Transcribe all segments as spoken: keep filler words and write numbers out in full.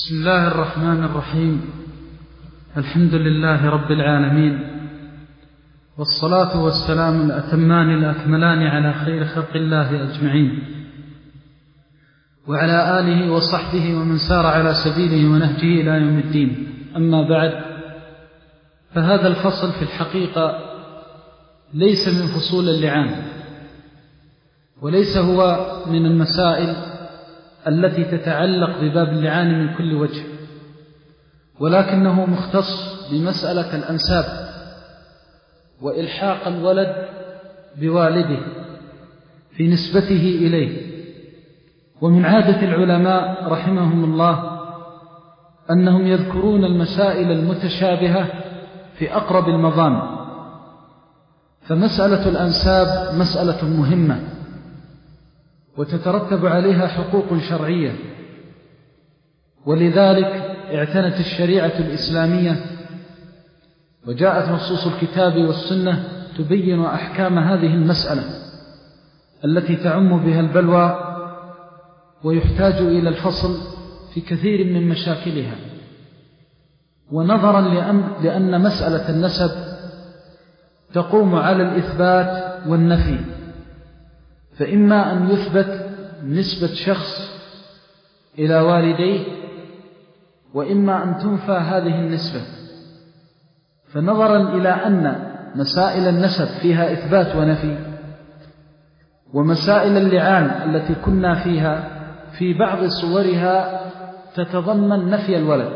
بسم الله الرحمن الرحيم. الحمد لله رب العالمين، والصلاة والسلام الأتمان الأكملان على خير خلق الله أجمعين، وعلى آله وصحبه ومن سار على سبيله ونهجه إلى يوم الدين. أما بعد، فهذا الفصل في الحقيقة ليس من فصول اللعان، وليس هو من المسائل التي تتعلق بباب اللعان من كل وجه، ولكنه مختص بمسألة الأنساب وإلحاق الولد بوالده في نسبته إليه. ومن عادة العلماء رحمهم الله أنهم يذكرون المسائل المتشابهة في أقرب المظان، فمسألة الأنساب مسألة مهمة وتترتب عليها حقوق شرعية، ولذلك اعتنت الشريعة الإسلامية وجاءت نصوص الكتاب والسنة تبين أحكام هذه المسألة التي تعم بها البلوى ويحتاج إلى الفصل في كثير من مشاكلها. ونظرا لأن, لأن مسألة النسب تقوم على الإثبات والنفي، فإما أن يثبت نسبة شخص إلى والديه، وإما أن تنفى هذه النسبة. فنظرا إلى أن مسائل النسب فيها إثبات ونفي، ومسائل اللعان التي كنا فيها في بعض صورها تتضمن نفي الولد،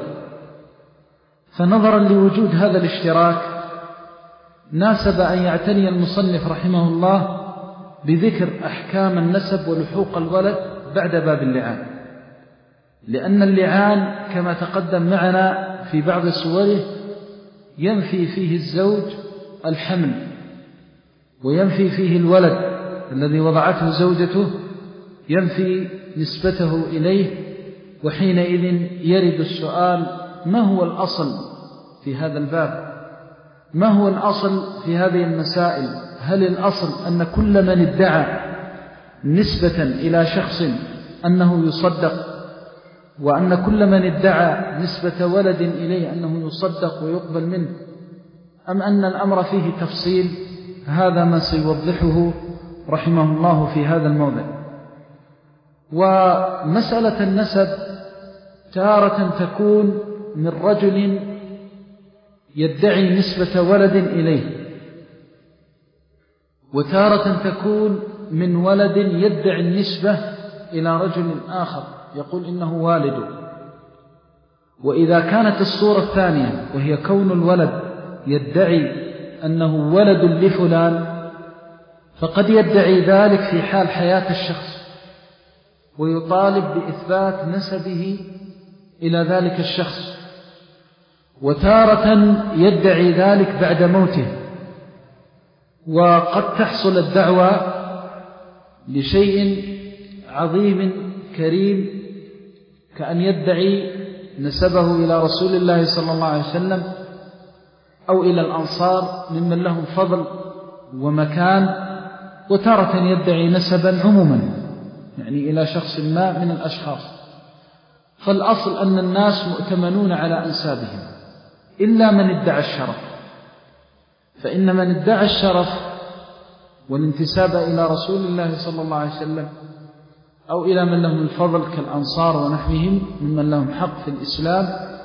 فنظرا لوجود هذا الاشتراك ناسب أن يعتني المصنف رحمه الله بذكر أحكام النسب ولحوق الولد بعد باب اللعان، لأن اللعان كما تقدم معنا في بعض صوره ينفي فيه الزوج الحمل، وينفي فيه الولد الذي وضعته زوجته، ينفي نسبته إليه. وحينئذ يرد السؤال: ما هو الأصل في هذا الباب؟ ما هو الأصل في هذه المسائل؟ هل الأصل أن كل من ادعى نسبة إلى شخص أنه يصدق، وأن كل من ادعى نسبة ولد إليه أنه يصدق ويقبل منه، أم أن الأمر فيه تفصيل؟ هذا ما سيوضحه رحمه الله في هذا الموضع. ومسألة النسب تارة تكون من رجل يدعي نسبة ولد إليه، وتارة تكون من ولد يدعي النسبة إلى رجل آخر يقول إنه والده. وإذا كانت الصورة الثانية وهي كون الولد يدعي أنه ولد لفلان، فقد يدعي ذلك في حال حياة الشخص ويطالب بإثبات نسبه إلى ذلك الشخص، وتارة يدعي ذلك بعد موته. وقد تحصل الدعوة لشيء عظيم كريم كأن يدعي نسبه إلى رسول الله صلى الله عليه وسلم أو إلى الأنصار ممن لهم فضل ومكان، وتارة يدعي نسبا عموما يعني إلى شخص ما من الأشخاص. فالأصل أن الناس مؤتمنون على أنسابهم إلا من ادعى الشرف، فإن من ادعى الشرف والانتساب إلى رسول الله صلى الله عليه وسلم أو إلى من لهم الفضل كالأنصار ونحوهم ممن لهم حق في الإسلام،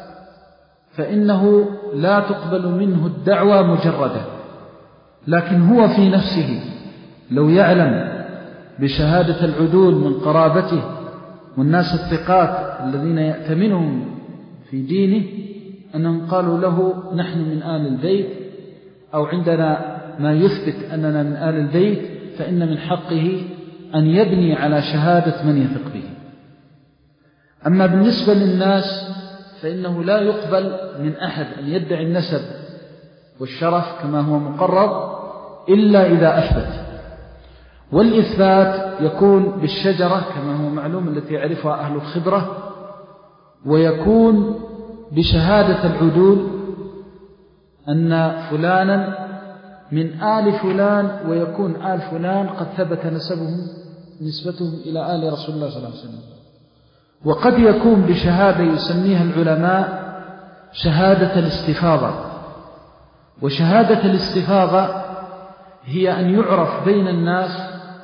فإنه لا تقبل منه الدعوة مجردة. لكن هو في نفسه لو يعلم بشهادة العدول من قرابته والناس الثقات الذين يأتمنهم في دينه أنهم قالوا له نحن من آل البيت أو عندنا ما يثبت أننا من آل البيت، فإن من حقه أن يبني على شهادة من يثق به. أما بالنسبة للناس فإنه لا يقبل من أحد أن يدعي النسب والشرف كما هو مقرر إلا إذا أثبت. والإثبات يكون بالشجرة كما هو معلوم التي يعرفها أهل الخبرة، ويكون بشهادة العدول أن فلانا من آل فلان، ويكون آل فلان قد ثبت نسبهم نسبتهم إلى آل رسول الله صلى الله عليه وسلم. وقد يكون بشهادة يسميها العلماء شهادة الاستفاضة. وشهادة الاستفاضة هي أن يعرف بين الناس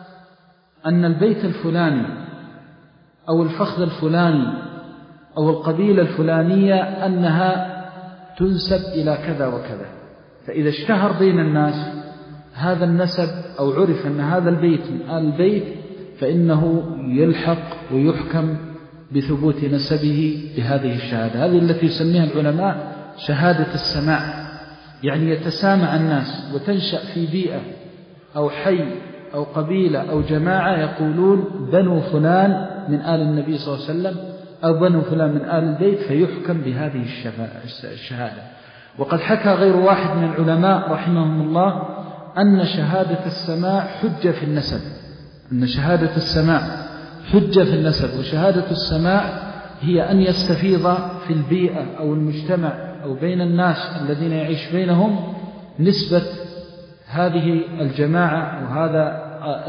أن البيت الفلاني أو الفخذ الفلاني أو القبيلة الفلانية أنها تنسب إلى كذا وكذا. فإذا اشتهر بين الناس هذا النسب أو عرف أن هذا البيت من آل البيت فإنه يلحق ويحكم بثبوت نسبه بهذه الشهادة. هذه التي يسميها العلماء شهادة السماع، يعني يتسامع الناس وتنشأ في بيئة أو حي أو قبيلة أو جماعة يقولون بنو فلان من آل النبي صلى الله عليه وسلم أو بنو فلان من آل البيت، فيحكم بهذه الشهادة. وقد حكى غير واحد من العلماء رحمهم الله أن شهادة السماع حجة في النسب، أن شهادة السماع حجة في النسب. وشهادة السماع هي أن يستفيض في البيئة أو المجتمع أو بين الناس الذين يعيش بينهم نسبة هذه الجماعة وهذا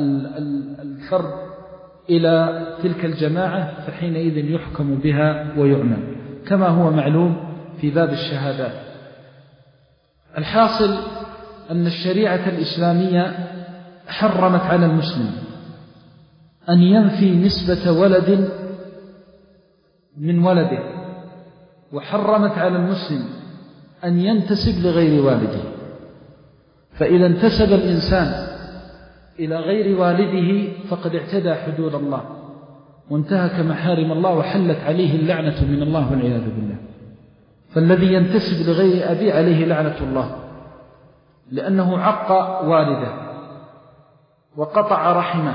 الفرد إلى تلك الجماعة، فحينئذ يحكم بها ويعمل كما هو معلوم في باب الشهادات. الحاصل أن الشريعة الإسلامية حرمت على المسلم أن ينفي نسبة ولد من ولده، وحرمت على المسلم أن ينتسب لغير والده. فإذا انتسب الإنسان إلى غير والده فقد اعتدى حدود الله وانتهك محارم الله وحلت عليه اللعنة من الله والعياذ بالله. فالذي ينتسب لغير أبي عليه لعنة الله، لأنه عق والده وقطع رحمه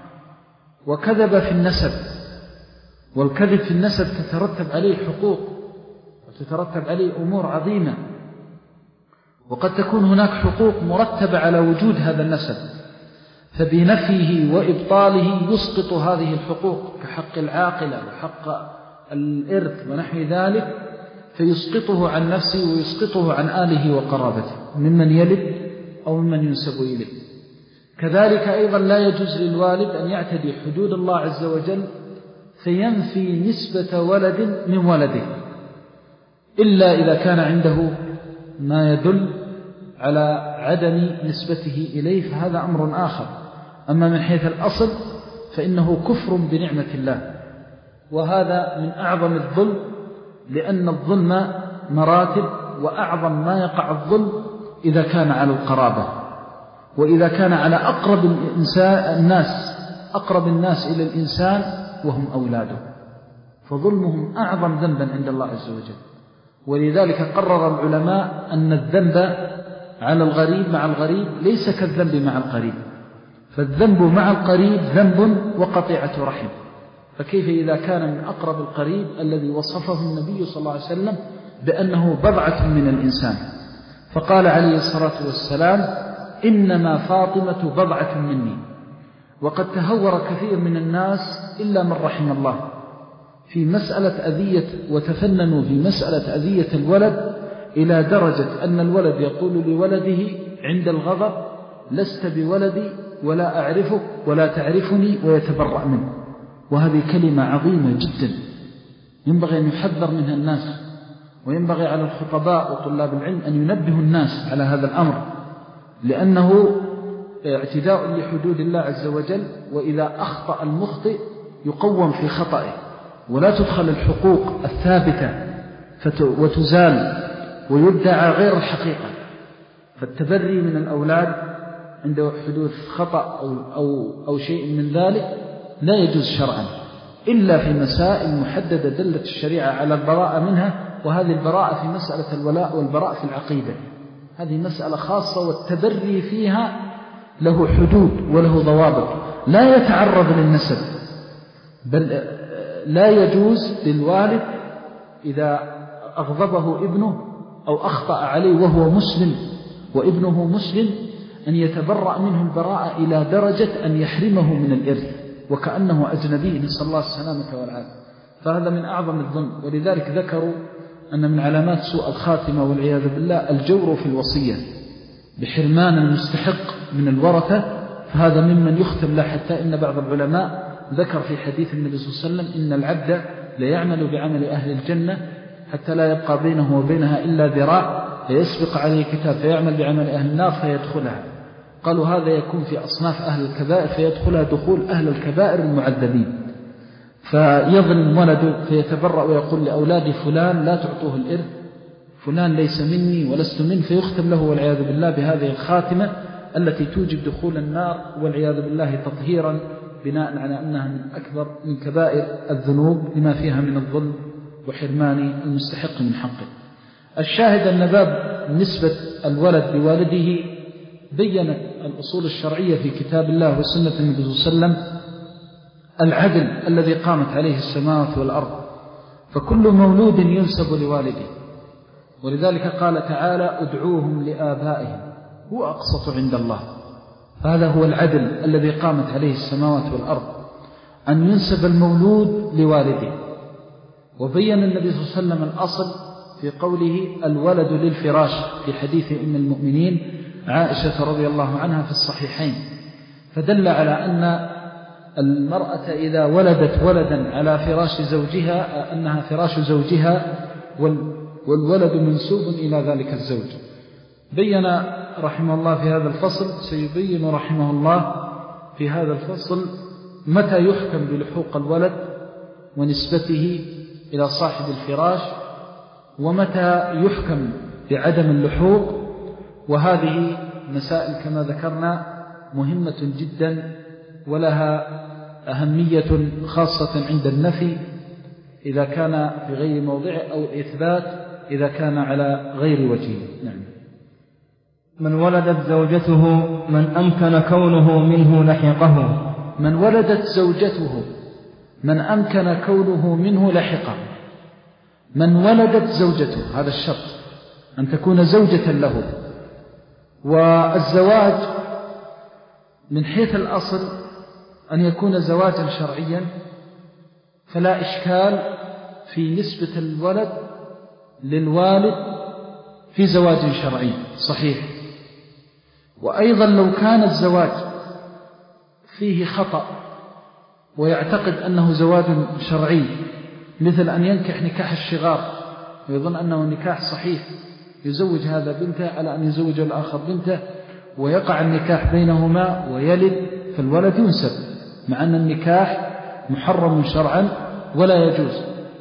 وكذب في النسب. والكذب في النسب تترتب عليه حقوق وتترتب عليه أمور عظيمة، وقد تكون هناك حقوق مرتبة على وجود هذا النسب، فبنفيه وإبطاله يسقط هذه الحقوق كحق العاقلة وحق الإرث ونحو ذلك، فيسقطه عن نفسه ويسقطه عن آله وقرابته ممن يلد أو ممن ينسب إليه. كذلك أيضا لا يجوز للوالد أن يعتدي حدود الله عز وجل فينفي نسبة ولد من ولده، إلا إذا كان عنده ما يدل على عدم نسبته إليه، فهذا أمر آخر. أما من حيث الأصل فإنه كفر بنعمة الله، وهذا من أعظم الظلم، لأن الظلم مراتب، وأعظم ما يقع الظلم إذا كان على القرابة، وإذا كان على أقرب الإنسان الناس أقرب الناس إلى الإنسان وهم أولاده، فظلمهم أعظم ذنبا عند الله عز وجل. ولذلك قرر العلماء أن الذنب على الغريب مع الغريب ليس كالذنب مع القريب، فالذنب مع القريب ذنب وقطيعة رحم، فكيف إذا كان من أقرب القريب الذي وصفه النبي صلى الله عليه وسلم بأنه بضعة من الإنسان، فقال عليه الصلاة والسلام إنما فاطمة بضعة مني. وقد تهور كثير من الناس إلا من رحم الله في مسألة أذية، وتفننوا في مسألة أذية الولد إلى درجة أن الولد يقول لولده عند الغضب لست بولدي ولا أعرفك ولا تعرفني، ويتبرأ منه. وهذه كلمة عظيمة جدا ينبغي أن يحذر منها الناس، وينبغي على الخطباء وطلاب العلم أن ينبهوا الناس على هذا الأمر، لأنه اعتداء لحدود الله عز وجل، وإذا أخطأ المخطئ يقوم في خطئه، ولا تدخل الحقوق الثابتة وتزال ويدعى غير الحقيقة. فالتبري من الأولاد عند حدوث خطأ أو, أو, أو شيء من ذلك لا يجوز شرعا، إلا في مسائل محددة دلت الشريعة على البراءة منها، وهذه البراءة في مسألة الولاء والبراء في العقيدة، هذه مسألة خاصة، والتبري فيها له حدود وله ضوابط، لا يتعرض للنسب، بل لا يجوز للوالد إذا أغضبه ابنه أو أخطأ عليه وهو مسلم وابنه مسلم أن يتبرأ منه البراءة إلى درجة أن يحرمه من الإرث وكأنه أجنبي، نسأل الله السلامة والعافية. فهذا من أعظم الظلم. ولذلك ذكروا أن من علامات سوء الخاتمة والعياذ بالله الجور في الوصية بحرمان المستحق من الورثة، فهذا ممن يختم له، حتى إن بعض العلماء ذكر في حديث النبي صلى الله عليه وسلم إن العبد ليعمل بعمل أهل الجنة حتى لا يبقى بينه وبينها إلا ذراع فيسبق عليه كتاب فيعمل بعمل أهل النار فيدخلها. قالوا هذا يكون في أصناف أهل الكبائر فيدخلها دخول أهل الكبائر المعذبين. فيظلم ولده فيتبرأ ويقول لأولاد فلان لا تعطوه الإرث، فلان ليس مني ولست منه، فيختم له والعياذ بالله بهذه الخاتمة التي توجب دخول النار والعياذ بالله تطهيرا بناء على أنها من أكبر من كبائر الذنوب لما فيها من الظلم وحرمان المستحق من حقه. الشاهد أن باب نسبة الولد بوالده بيّنت الأصول الشرعية في كتاب الله وسنة النبي صلى الله عليه وسلم العدل الذي قامت عليه السماوات والأرض، فكل مولود ينسب لوالده، ولذلك قال تعالى ادعوهم لآبائهم هو أقسط عند الله. فهذا هو العدل الذي قامت عليه السماوات والأرض، أن ينسب المولود لوالده. وبين النبي صلى الله عليه وسلم الأصل في قوله الولد للفراش في حديث أم المؤمنين عائشة رضي الله عنها في الصحيحين، فدل على أن المرأة إذا ولدت ولدا على فراش زوجها أنها فراش زوجها والولد منسوب إلى ذلك الزوج. بين رحمه الله في هذا الفصل، سيبين رحمه الله في هذا الفصل متى يحكم بلحوق الولد ونسبته إلى صاحب الفراش، ومتى يحكم بعدم اللحوق. وهذه مسائل كما ذكرنا مهمة جدا ولها أهمية خاصة عند النفي إذا كان في غير موضعه أو الإثبات إذا كان على غير وجهه. نعم. من ولدت زوجته من أمكن كونه منه لحقه. من ولدت زوجته من أمكن كونه منه لحقه. من ولدت زوجته، هذا الشرط أن تكون زوجة له. والزواج من حيث الأصل أن يكون زواجا شرعيا، فلا إشكال في نسبة الولد للوالد في زواج شرعي صحيح. وأيضا لو كان الزواج فيه خطأ ويعتقد أنه زواج شرعي، مثل أن ينكح نكاح الشغار ويظن أنه نكاح صحيح، يزوج هذا بنته على أن يزوج الآخر بنته ويقع النكاح بينهما ويلد، فالولد ينسب مع أن النكاح محرم شرعا ولا يجوز.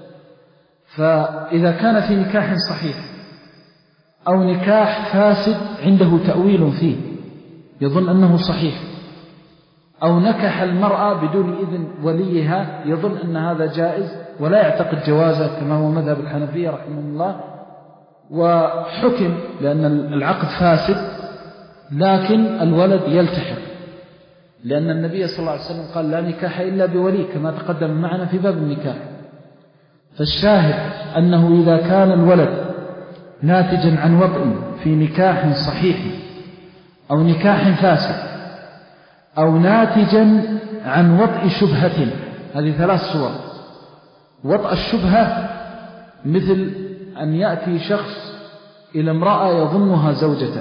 فإذا كان في نكاح صحيح أو نكاح فاسد عنده تأويل فيه يظن أنه صحيح، أو نكح المرأة بدون إذن وليها يظن أن هذا جائز ولا يعتقد جوازه كما هو مذهب الحنفية رحمه الله، وحكم لأن العقد فاسد لكن الولد يلتحق، لأن النبي صلى الله عليه وسلم قال لا نكاح إلا بولي كما تقدم معنا في باب النكاح. فالشاهد أنه إذا كان الولد ناتجا عن وطء في نكاح صحيح أو نكاح فاسد أو ناتجا عن وطء شبهة، هذه ثلاث صور. وطء الشبهة مثل أن يأتي شخص إلى امرأة يظنها زوجته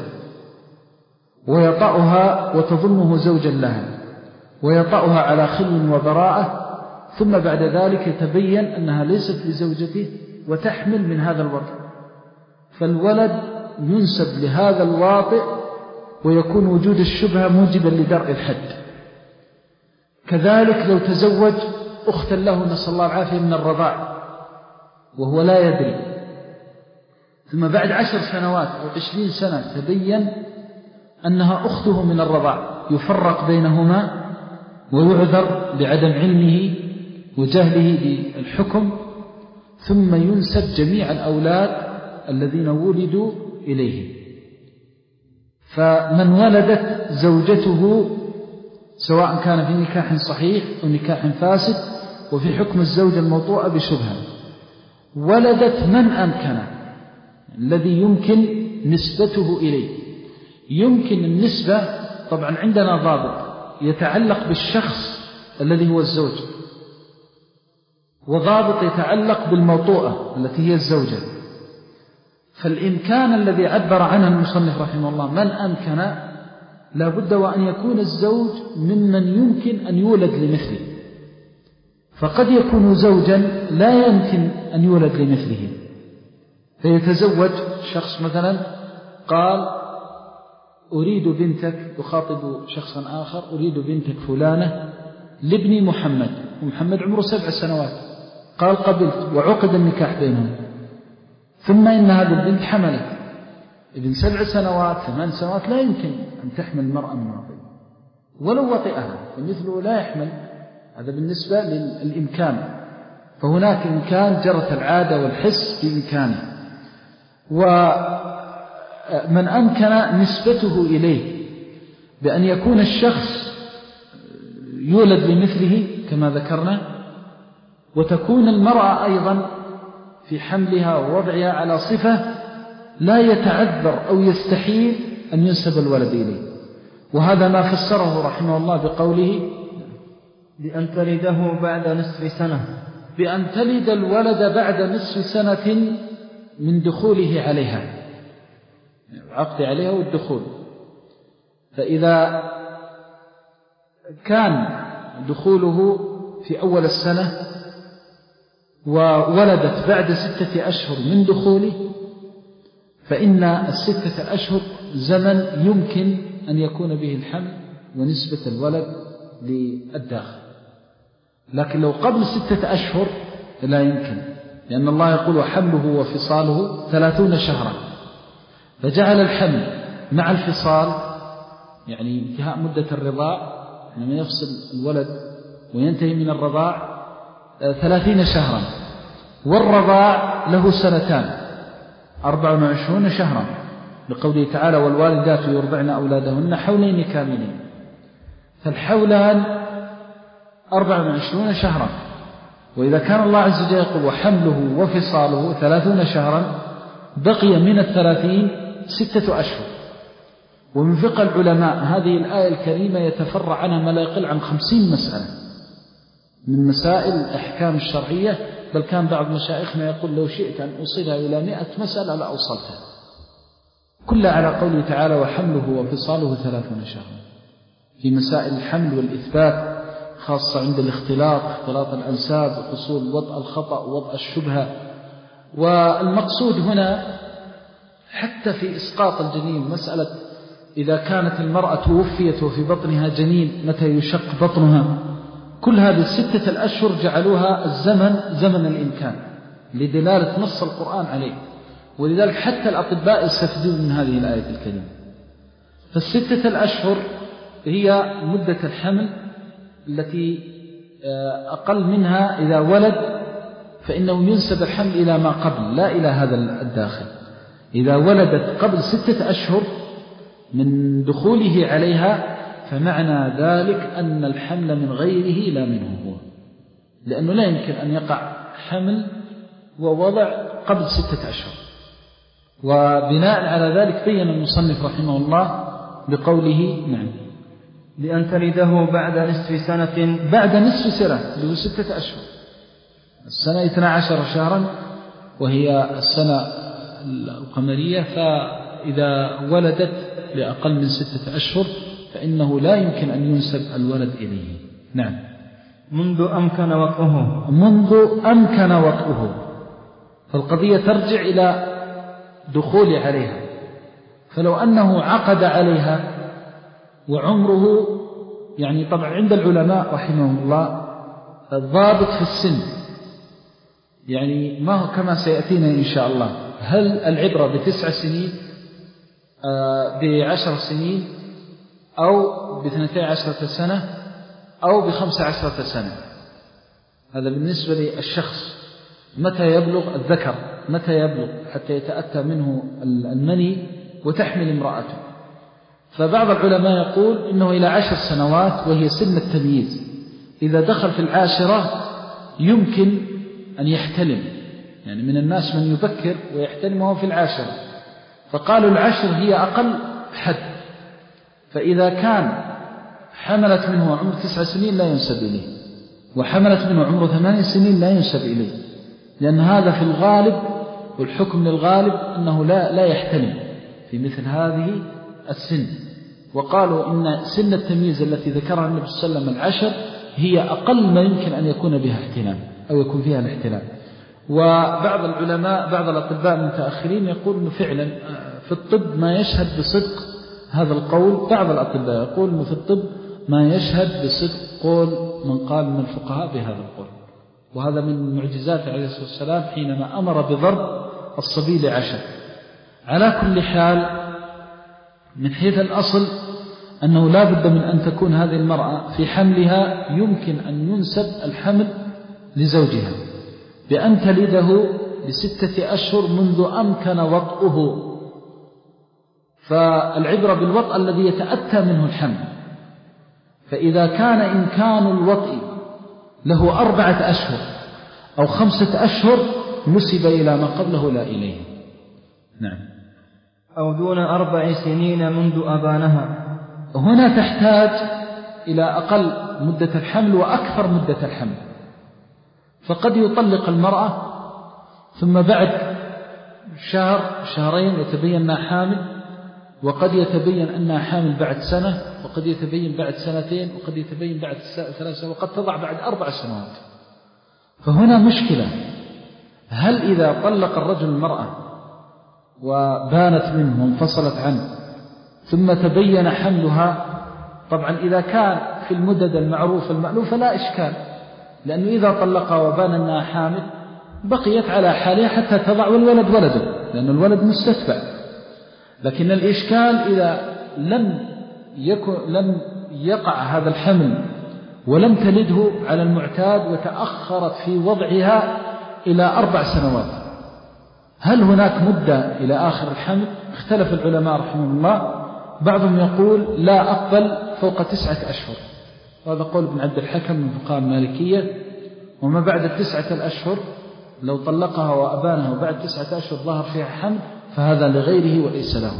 ويطأها وتظنه زوجا لها ويطأها على خل وبراءة، ثم بعد ذلك يتبين أنها ليست لزوجته وتحمل من هذا الوطء، فالولد ينسب لهذا الواطئ ويكون وجود الشبهة موجبا لدرء الحد. كذلك لو تزوج أختا له نسأل الله العافية من الرضاع وهو لا يدري، ثم بعد عشر سنوات أو عشرين سنة تبين أنها أخته من الرضاع، يفرق بينهما ويعذر بعدم علمه وجهله بالحكم، ثم ينسب جميع الأولاد الذين ولدوا إليه. فمن ولدت زوجته سواء كان في نكاح صحيح أو نكاح فاسد وفي حكم الزوجة الموطوءة بشبهة، ولدت من أمكن الذي يمكن نسبته إليه. يمكن النسبة طبعا عندنا ضابط يتعلق بالشخص الذي هو الزوج، وضابط يتعلق بالموطوءة التي هي الزوجة. فالإمكان الذي عبر عنه المصنف رحمه الله من أمكن لا بد وأن يكون الزوج ممن يمكن أن يولد لمثله، فقد يكون زوجا لا يمكن أن يولد لمثله، فيتزوج شخص مثلا قال أريد بنتك، يخاطب شخصا آخر أريد بنتك فلانة لابني محمد، ومحمد عمره سبع سنوات، قال قبلت، وعقد النكاح بينهم. ثم إن هذه البنت حملت، ابن سبع سنوات ثمان سنوات لا يمكن أن تحمل المرأة من وطئ ولو وطئها، فمثله لا يحمل. هذا بالنسبة للإمكان، فهناك إمكان جرت العادة والحس بإمكانه. ومن أمكن نسبته إليه بأن يكون الشخص يولد لمثله كما ذكرنا، وتكون المرأة أيضا في حملها ووضعها على صفة لا يتعذر أو يستحيل أن ينسب الولد إليه. وهذا ما فسره رحمه الله بقوله بأن تلده بعد نصف سنة، بأن تلد الولد بعد نصف سنة من دخوله عليها، العقد عليها والدخول. فإذا كان دخوله في أول السنة وولدت بعد ستة أشهر من دخوله، فإن الستة أشهر زمن يمكن أن يكون به الحمل ونسبة الولد للداخل. لكن لو قبل ستة أشهر لا يمكن، لأن الله يقول وحمله وفصاله ثلاثون شهرا، فجعل الحمل مع الفصال يعني انتهاء مدة الرضاع لما يفصل الولد وينتهي من الرضاع ثلاثين شهرا، والرضاع له سنتان أربع وعشرون شهرا، لقوله تعالى والوالدات يرضعن أولادهن حولين كاملين، فالحولان أربع وعشرون شهرا. وإذا كان الله عز وجل يقول وحمله وفصاله ثلاثون شهرا، بقي من الثلاثين ستة أشهر. ومن فقه العلماء هذه الآية الكريمة يتفرع عنها ما لا يقل عن خمسين مسألة من مسائل الأحكام الشرعية، بل كان بعض مشايخنا يقول لو شئت أن أوصلها إلى مئة مسألة لأوصلتها كلها على قوله تعالى وحمله وفصاله ثلاثون شهرا، في مسائل الحمل والإثبات، خاصة عند الاختلاط، اختلاط الأنساب وحصول وضع الخطأ ووضع الشبهة. والمقصود هنا حتى في إسقاط الجنين، مسألة إذا كانت المرأة توفيت وفي بطنها جنين متى يشق بطنها، كل هذه الستة الأشهر جعلوها الزمن زمن الإمكان لدلالة نص القرآن عليه، ولذلك حتى الأطباء يستفيدون من هذه الآية الكريمة. فالستة الأشهر هي مدة الحمل التي أقل منها إذا ولد فإنه ينسب الحمل إلى ما قبل لا إلى هذا الداخل. إذا ولدت قبل ستة أشهر من دخوله عليها فمعنى ذلك أن الحمل من غيره لا منه هو، لأنه لا يمكن أن يقع حمل ووضع قبل ستة أشهر. وبناء على ذلك بين المصنف رحمه الله بقوله نعم بأن تلده بعد نصف سنة، بعد نصف سنة اللي هو ستة أشهر، السنة اثنا عشر شهرا وهي السنة القمرية، فإذا ولدت لأقل من ستة أشهر فإنه لا يمكن أن ينسب الولد إليه. نعم منذ أمكن وطئه، منذ أمكن وطئه، فالقضية ترجع إلى دخول عليها. فلو أنه عقد عليها وعمره يعني طبعا عند العلماء رحمهم الله الضابط في السن، يعني ما هو كما سيأتينا إن شاء الله، هل العبرة بتسع سنين آه بعشر سنين أو باثنتي عشرة سنة أو بخمس عشرة سنة؟ هذا بالنسبة للشخص متى يبلغ الذكر، متى يبلغ حتى يتأتى منه المني وتحمل امرأته. فبعض العلماء يقول إنه إلى عشر سنوات وهي سن التمييز، إذا دخل في العاشرة يمكن أن يحتلم، يعني من الناس من يبكر ويحتلم وهو في العاشرة، فقالوا العشر هي أقل حد. فإذا كان حملت منه عمر تسع سنين لا ينسب إليه، وحملت منه عمر ثمان سنين لا ينسب إليه، لأن هذا في الغالب، والحكم للغالب أنه لا, لا يحتلم في مثل هذه السن. وقالوا إن سن التمييز التي ذكرها النبي صلى الله عليه وسلم العشر هي أقل ما يمكن أن يكون بها احتلام أو يكون فيها الاحتلام. وبعض العلماء بعض الأطباء المتأخرين يقول أنه فعلا في الطب ما يشهد بصدق هذا القول. بعض الأطباء يقول أنه في الطب ما يشهد بصدق قول من قال من الفقهاء بهذا القول. وهذا من معجزات عليه الصلاة والسلام حينما أمر بضرب الصبي لعشر. على كل حال من حيث الأصل أنه لا بد من أن تكون هذه المرأة في حملها يمكن أن ينسب الحمل لزوجها بأن تلده لستة أشهر منذ أمكن وطئه. فالعبرة بالوطء الذي يتأتى منه الحمل. فإذا كان إمكان الوطء له أربعة أشهر أو خمسة أشهر نسب إلى ما قبله لا إليه. نعم. أو دون أربع سنين منذ أبانها. هنا تحتاج إلى أقل مدة الحمل وأكثر مدة الحمل. فقد يطلق المرأة ثم بعد شهر شهرين يتبين أنها حامل، وقد يتبين أنها حامل بعد سنة، وقد يتبين بعد سنتين، وقد يتبين بعد ثلاث سنوات، وقد تضع بعد أربع سنوات. فهنا مشكلة، هل إذا طلق الرجل المرأة وبانت منه وانفصلت عنه ثم تبين حملها، طبعا إذا كان في المدد المعروفة المألوفة لا إشكال، لأنه إذا طلقها وبان أنها حامل بقيت على حالها حتى تضع والولد ولده، لأن الولد مستتبع. لكن الإشكال إذا لم يكن لم يقع هذا الحمل ولم تلده على المعتاد وتأخرت في وضعها إلى أربع سنوات، هل هناك مدة إلى آخر الحمل؟ اختلف العلماء رحمهم الله. بعضهم يقول لا أقبل فوق تسعة أشهر، وهذا قول ابن عبد الحكم من فقهاء المالكية. وما بعد التسعة الأشهر لو طلقها وأبانها وبعد تسعة أشهر ظهر فيها حمل فهذا لغيره وليس له.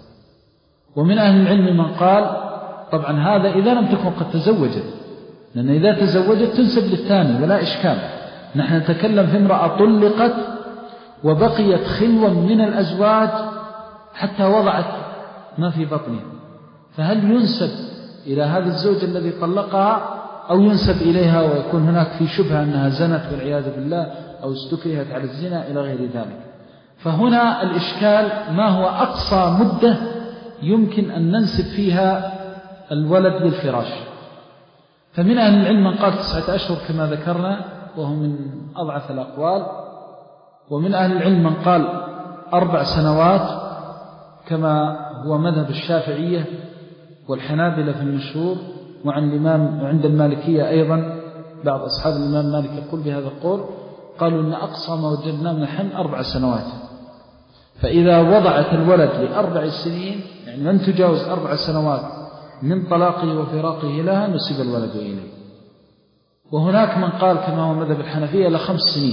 ومن أهل العلم من قال طبعا هذا إذا لم تكن قد تزوجت، لأن إذا تزوجت تنسب للثاني ولا إشكال. نحن نتكلم في امرأة طلقت وبقيت خلوة من الأزواج حتى وضعت ما في بطنها، فهل ينسب إلى هذا الزوج الذي طلقها أو ينسب إليها ويكون هناك في شبهة أنها زنت والعياذ بالله أو استكرهت على الزنا إلى غير ذلك؟ فهنا الإشكال ما هو أقصى مدة يمكن أن ننسب فيها الولد للفراش. فمن أهل العلم من قال تسعة أشهر كما ذكرنا وهو من أضعف الأقوال، ومن أهل العلم من قال أربع سنوات كما هو مذهب الشافعية والحنابلة في المشهور، وعن الإمام وعند المالكية أيضا بعض أصحاب الإمام مالك يقول بهذا القول، قالوا إن أقصى ما وجدنا من الحمل أربع سنوات. فإذا وضعت الولد لأربع سنين يعني من تجاوز أربع سنوات من طلاقه وفراقه لها نسب الولد إليه. وهناك من قال كما هو مذهب الحنفية لخمس سنين،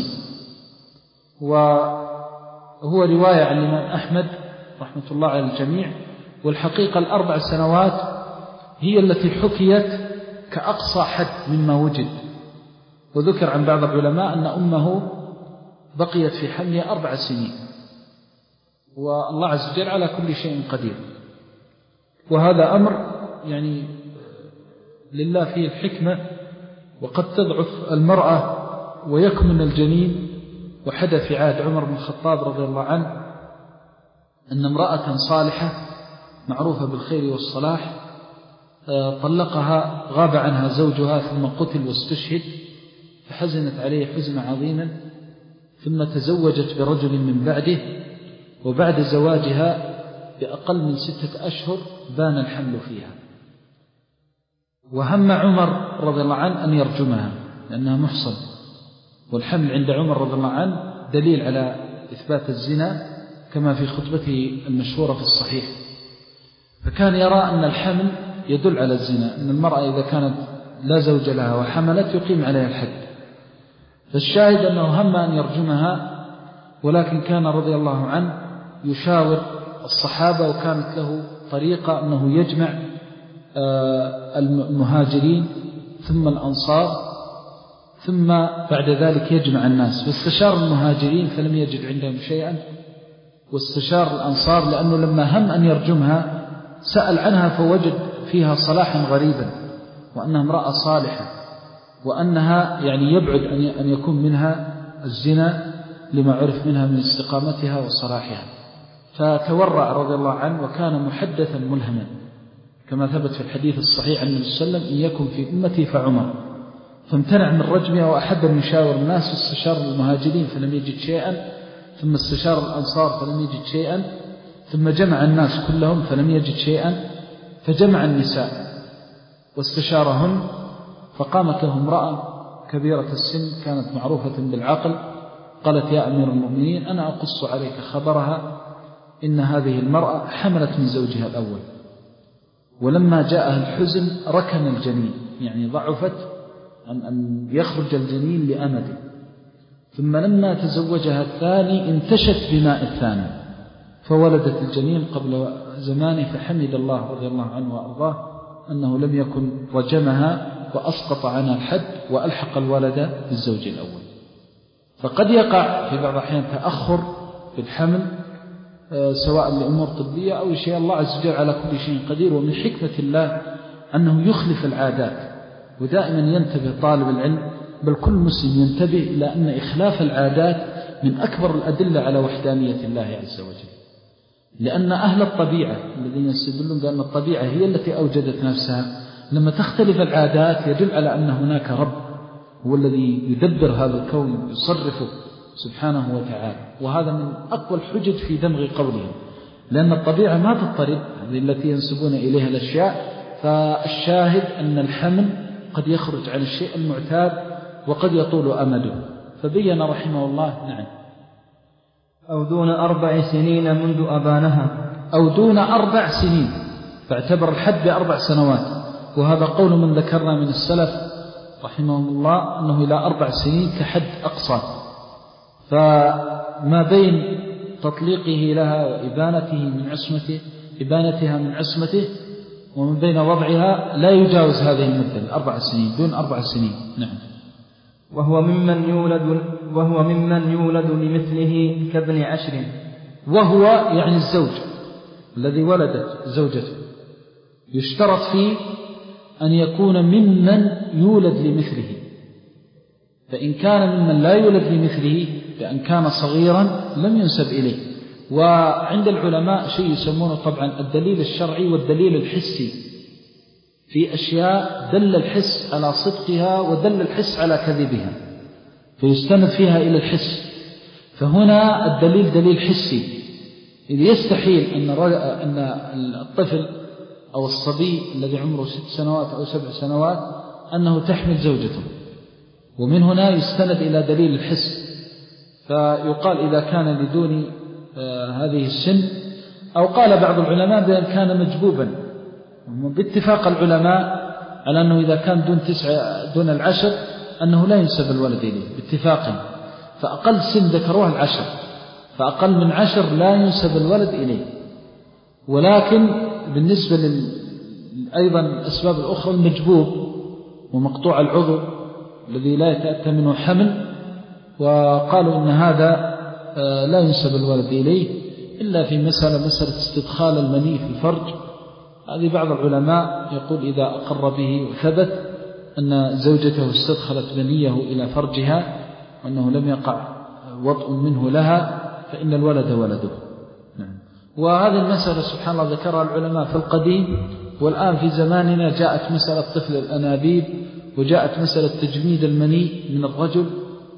وهو رواية عن الإمام أحمد رحمة الله على الجميع. والحقيقة الأربع سنوات هي التي حكيت كأقصى حد مما وجد. وذكر عن بعض العلماء أن أمه بقيت في حملها أربع سنين، والله عز وجل على كل شيء قدير. وهذا أمر يعني لله فيه الحكمة، وقد تضعف المرأة ويكمن الجنين. وحدث في عهد عمر بن الخطاب رضي الله عنه أن امرأة صالحة معروفة بالخير والصلاح طلقها، غاب عنها زوجها ثم قتل واستشهد، فحزنت عليه حزنا عظيما، ثم تزوجت برجل من بعده، وبعد زواجها بأقل من ستة أشهر بان الحمل فيها. وهم عمر رضي الله عنه أن يرجمها لأنها محصن، والحمل عند عمر رضي الله عنه دليل على إثبات الزنا كما في خطبته المشهورة في الصحيح. فكان يرى أن الحمل يدل على الزنا، أن المرأة إذا كانت لا زوج لها وحملت يقيم عليها الحد. فالشاهد أنه هم أن يرجمها، ولكن كان رضي الله عنه يشاور الصحابة، وكانت له طريقة أنه يجمع المهاجرين ثم الأنصار ثم بعد ذلك يجمع الناس. واستشار المهاجرين فلم يجد عندهم شيئا، واستشار الأنصار لأنه لما هم أن يرجمها سأل عنها فوجد فيها صلاحا غريبا وأنها امرأة صالحة، وأنها يعني يبعد أن يكون منها الزنا لما عرف منها من استقامتها وصلاحها. فتورع رضي الله عنه وكان محدثا ملهما، كما ثبت في الحديث الصحيح عن النبي صلى الله عليه وسلم: إن يكن في أمتي فعمر. فامتنع من رجمها وأحب أن يشاور الناس، واستشار المهاجرين فلم يجد شيئا، ثم استشار الأنصار فلم يجد شيئا، ثم جمع الناس كلهم فلم يجد شيئا، فجمع النساء واستشارهن، فقامت له امرأة كبيرة السن كانت معروفة بالعقل، قالت: يا أمير المؤمنين، أنا أقص عليك خبرها، إن هذه المرأة حملت من زوجها الأول، ولما جاءها الحزن ركن الجنين، يعني ضعفت أن يخرج الجنين لأمده، ثم لما تزوجها الثاني انتشت بماء الثاني فولدت الجنين قبل زمانه، فحمد الله رضي الله عنه وأرضاه أنه لم يكن رجمها وأسقط عنها الحد وألحق الولد بالزوج الأول. فقد يقع في بعض الأحيان تأخر في الحمل سواء لأمور طبية أو شيء، الله عز وجل على كل شيء قدير، ومن حكمة الله أنه يخلف العادات. ودائما ينتبه طالب العلم، بل كل مسلم ينتبه إلى أن إخلاف العادات من أكبر الأدلة على وحدانية الله عز وجل، لأن أهل الطبيعة الذين يستدلون بأن الطبيعة هي التي أوجدت نفسها، لما تختلف العادات يدل على أن هناك رب هو الذي يدبر هذا الكون يصرفه سبحانه وتعالى. وهذا من أقوى الحجج في دمغ قولهم، لأن الطبيعة ما تضطرب، هذه التي ينسبون إليها الأشياء. فالشاهد أن الحمل قد يخرج عن الشيء المعتاد وقد يطول أمده. فبين رحمه الله: نعم. أو دون أربع سنين منذ أبانها. أو دون أربع سنين، فاعتبر الحد بأربع سنوات، وهذا قول من ذكرنا من السلف رحمهم الله أنه إلى أربع سنين كحد أقصى. فما بين تطليقه لها وإبانته من عصمته إبانتها من عصمته ومن بين وضعها لا يجاوز هذه المدة أربع سنين، دون أربع سنين. نعم. وهو ممن يولد وهو ممن يولد لمثله كابن عشر. وهو يعني الزوج الذي ولدت زوجته، يشترط فيه أن يكون ممن يولد لمثله، فإن كان ممن لا يولد لمثله بأن كان صغيرا لم ينسب إليه. وعند العلماء شيء يسمونه طبعا الدليل الشرعي والدليل الحسي، في أشياء دل الحس على صدقها ودل الحس على كذبها فيستند فيها إلى الحس. فهنا الدليل دليل حسي، إذ يستحيل أن الطفل أو الصبي الذي عمره ست سنوات أو سبع سنوات أنه تحمل زوجته، ومن هنا يستند إلى دليل الحس. فيقال إذا كان لدون آه هذه السن، أو قال بعض العلماء بأن كان مجبوبا، باتفاق العلماء على أنه إذا كان دون تسع دون العشر أنه لا ينسب الولد إليه باتفاق. فأقل سن ذكروها العشر، فأقل من عشر لا ينسب الولد إليه. ولكن بالنسبة لل... أيضا الأسباب الأخرى المجبوب ومقطوع العضو الذي لا يتأتى منه حمل، وقالوا إن هذا لا ينسب الولد إليه إلا في مسألة مسألة استدخال المني في الفرج. هذه بعض العلماء يقول إذا أقر به وثبت أن زوجته استدخلت منيه إلى فرجها وأنه لم يقع وطء منه لها فإن الولد ولده. نعم. وهذه المسألة سبحان الله ذكرها العلماء في القديم، والآن في زماننا جاءت مسألة طفل الأنابيب، وجاءت مسألة تجميد المني من الرجل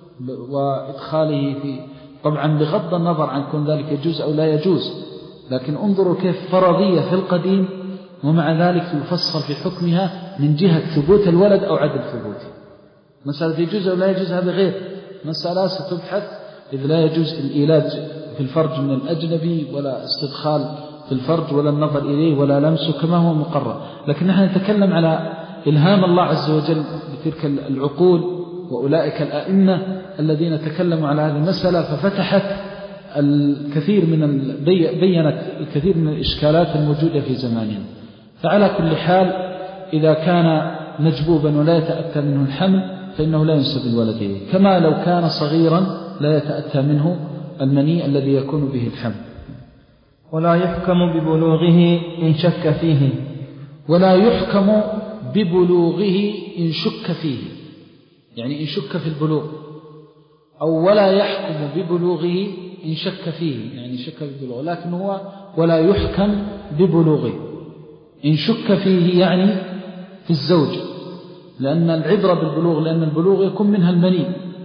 وإدخاله في، طبعا بغض النظر عن كون ذلك يجوز أو لا يجوز، لكن انظروا كيف فرضية في القديم ومع ذلك يفصل في حكمها من جهة ثبوت الولد أو عدم ثبوته. مسألة يجوز أو لا يجوز هذا غير مسألة ستبحث، إذ لا يجوز الإيلاج في الفرج من الأجنبي ولا استدخال في الفرج ولا النظر إليه ولا لمسه كما هو مقرر. لكن نحن نتكلم على إلهام الله عز وجل بتلك العقول وأولئك الأئمة الذين تكلموا على هذه المسألة، ففتحت الكثير من بينت الكثير من الإشكالات الموجودة في زماننا. فعلى كل حال إذا كان مجبوبا ولا يتأتى منه الحمل فإنه لا ينسب الولد إليه، كما لو كان صغيرا لا يتأتى منه المني الذي يكون به الحمل. ولا يحكم ببلوغه إن شك فيه. ولا يحكم ببلوغه إن شك فيه، يعني إن شك في البلوغ، أو ولا يحكم ببلوغه إن شك فيه، يعني شك في البلوغ، لكن هو ولا يحكم ببلوغه إن شك فيه يعني في الزوج، لأن العبرة بالبلوغ، لأن البلوغ يكون منها المني،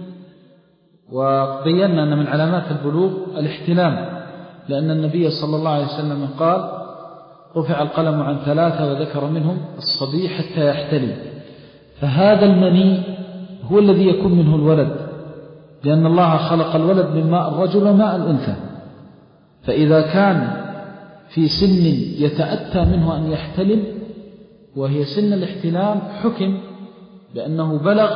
وبينا أن من علامات البلوغ الاحتلام، لأن النبي صلى الله عليه وسلم قال رفع القلم عن ثلاثة وذكر منهم الصبي حتى يحتلم، فهذا المني هو الذي يكون منه الولد، لأن الله خلق الولد من ماء الرجل وماء الأنثى، فإذا كان في سن يتأتى منه أن يحتلم وهي سن الاحتلام حكم بأنه بلغ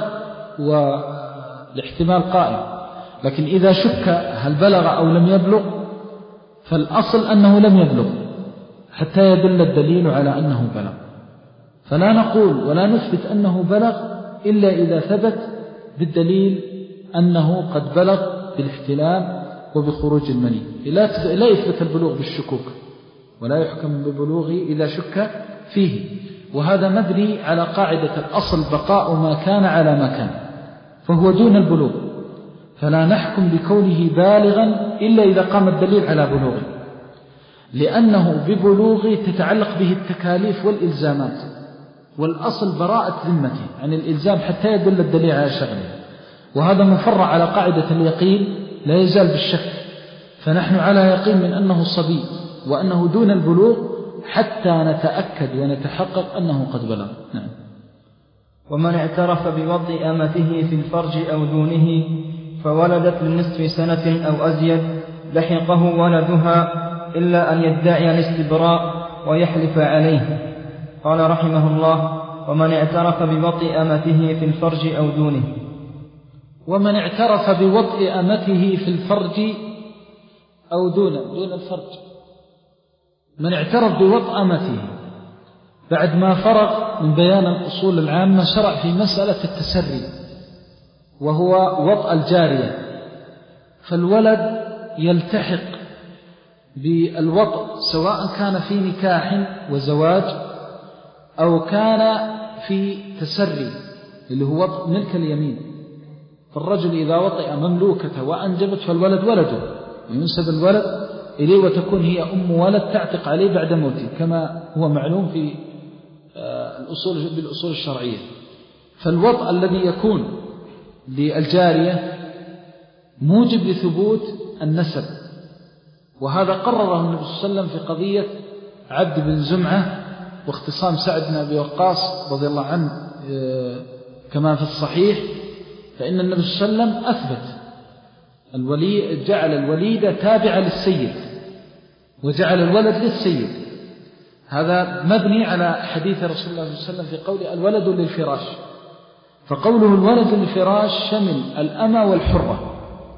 والاحتمال قائم. لكن إذا شك هل بلغ أو لم يبلغ فالأصل أنه لم يبلغ حتى يدل الدليل على أنه بلغ، فلا نقول ولا نثبت أنه بلغ إلا إذا ثبت بالدليل أنه قد بلغ بالاحتلام وبخروج المني. لا يثبت البلوغ بالشكوك، ولا يحكم ببلوغه إذا شك فيه، وهذا مبني على قاعدة الأصل بقاء ما كان على ما كان، فهو دون البلوغ، فلا نحكم بكونه بالغا إلا إذا قام الدليل على بلوغه، لأنه ببلوغه تتعلق به التكاليف والإلزامات، والأصل براءة ذمته عن الإلزام حتى يدل الدليل على شغله، وهذا مفرع على قاعدة اليقين لا يزال بالشك، فنحن على يقين من أنه صبي وأنه دون البلوغ حتى نتأكد ونتحقق أنه قد بلغ. نعم. ومن اعترف بوضع أمته في الفرج أو دونه فولدت لنصف سنة أو أزيد لحقه ولدها إلا أن يدعي الاستبراء ويحلف عليه. قال رحمه الله: ومن اعترف بوطء أمته في الفرج أو دونه. ومن اعترف بوطء أمته في الفرج أو دون دون الفرج، من اعترف بوطء أمته بعد ما فرغ من بيان الأصول العامة شرع في مسألة التسري، وهو وطء الجارية، فالولد يلتحق بالوطء سواء كان في نكاح وزواج أو كان في تسري اللي هو وطء ملك اليمين. فالرجل إذا وطئ مملوكته وأنجبت فالولد ولده وينسب الولد إليه، وتكون هي أم ولد تعتق عليه بعد موته كما هو معلوم في الأصول بالأصول الشرعية. فالوطء الذي يكون للجارية موجب لثبوت النسب، وهذا قرره النبي صلى الله عليه وسلم في قضية عبد بن زمعة واختصام سعد بن أبي وقاص رضي الله عنه كما في الصحيح، فإن النبي صلى الله عليه وسلم أثبت الولي جعل الوليدة تابعة للسيد وجعل الولد للسيد. هذا مبني على حديث رسول الله صلى الله عليه وسلم في قوله الولد للفراش، فقوله الولد للفراش شمل الأمة والحرة،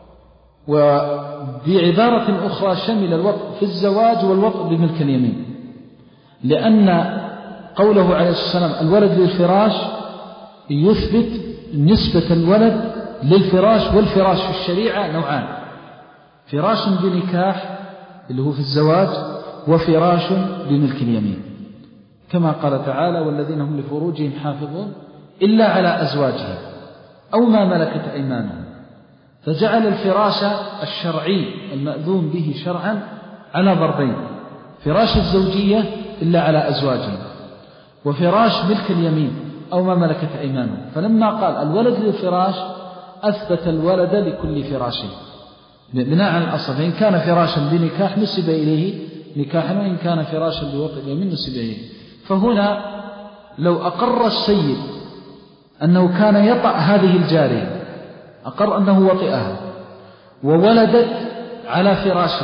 وبعبارة أخرى شمل الوطء في الزواج والوطء بملك اليمين، لأن قوله عليه الصلاة والسلام الولد للفراش يثبت نسبة الولد للفراش، والفراش في الشريعة نوعان: فراش بنكاح اللي هو في الزواج، وفراش بملك اليمين، كما قال تعالى: والذين هم لفروجهم حافظون إلا على أزواجهم أو ما ملكت أيمانهم. فجعل الفراش الشرعي المأذون به شرعا على ضربين: فراش الزوجية إلا على أزواجهم، وفراش ملك اليمين أو ما ملكت أيمانهم. فلما قال الولد للفراش أثبت الولد لكل فراش بناء على الأصل، فإن كان فراشا بنكاح نسب إليه نكاحا، وإن كان فراشا بوطء اليمين نسب إليه. فهنا لو أقر السيد أنه كان يطأ هذه الجارية، أقر أنه وطئها وولدت على فراشه،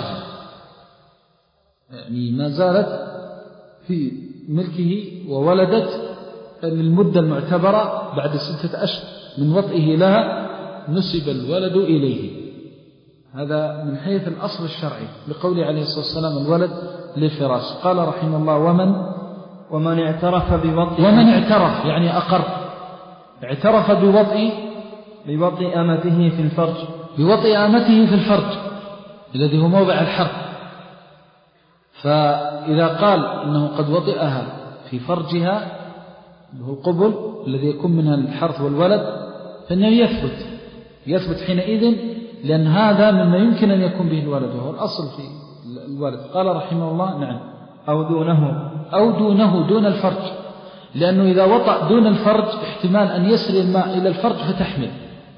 يعني ما زالت في ملكه وولدت للمدة المعتبرة بعد ستة أشهر من وطئه لها، نسب الولد إليه. هذا من حيث الأصل الشرعي لقوله عليه الصلاة والسلام الولد للفراش. قال رحمه الله: ومن ومن اعترف بوطء ومن اعترف يعني أقر، اعترف بوطء بوطء أمته في الفرج، بوطء أمته في الفرج الذي هو موضع الحرث. فإذا قال إنه قد وطئها في فرجها اللي هو القبل الذي يكون منها الحرث والولد، فإنه يثبت يثبت حينئذ، لأن هذا مما يمكن أن يكون به الولد، وهو الأصل في الولد. قال رحمه الله نعم أو دونه أو دونه دون الفرج، لأنه إذا وطأ دون الفرج احتمال أن يسري الماء إلى الفرج فتحمل،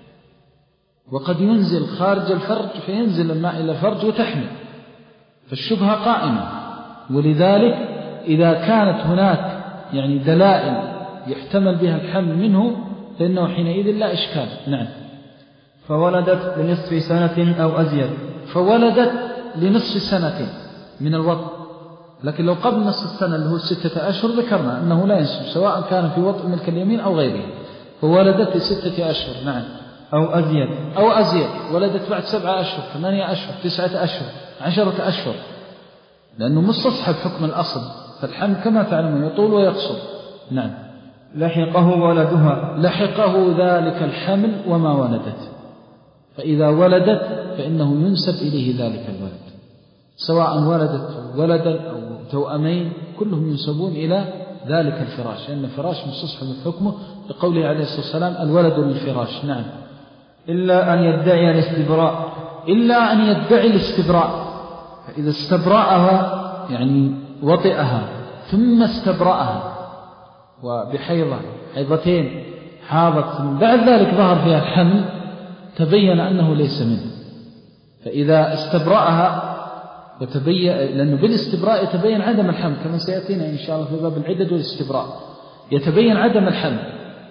وقد ينزل خارج الفرج فينزل الماء إلى الفرج وتحمل، فالشبهة قائمة. ولذلك إذا كانت هناك يعني دلائل يحتمل بها الحمل منه فإنه حينئذ لا إشكال. نعم. فولدت لنصف سنة أو أزيد. فولدت لنصف سنة من الوطء، لكن لو قبل نصف السنة اللي هو ستة أشهر ذكرنا أنه لا ينسب، سواء كان في وطء ملك اليمين أو غيره. فولدت لستة أشهر. نعم. أو أزيد أو أزيد، ولدت بعد سبعة أشهر، ثمانية أشهر، تسعة أشهر، عشرة أشهر، لأنه مستصحب حكم الأصل، فالحمل كما تعلمون يطول ويقصر. نعم. لحقه ولدها. لحقه ذلك الحمل وما ولدت، فإذا ولدت فإنه ينسب إليه ذلك الولد، سواء ولدت ولدا أو توأمين كلهم ينسبون إلى ذلك الفراش، لأن الفراش مستصحب حكمه لقوله عليه الصلاة والسلام الولد للفراش. نعم. إلا أن يدعي الاستبراء. إلا أن يدعي الاستبراء، فإذا استبرأها يعني وطئها ثم استبرأها وبحيضة حيضتين حاضت من بعد ذلك ظهر فيها الحمل تبين أنه ليس منه، فإذا استبرأها وتبين، لأنه بالاستبراء يتبين عدم الحمل كما سيأتينا إن شاء الله في باب العدد والاستبراء، يتبين عدم الحمل.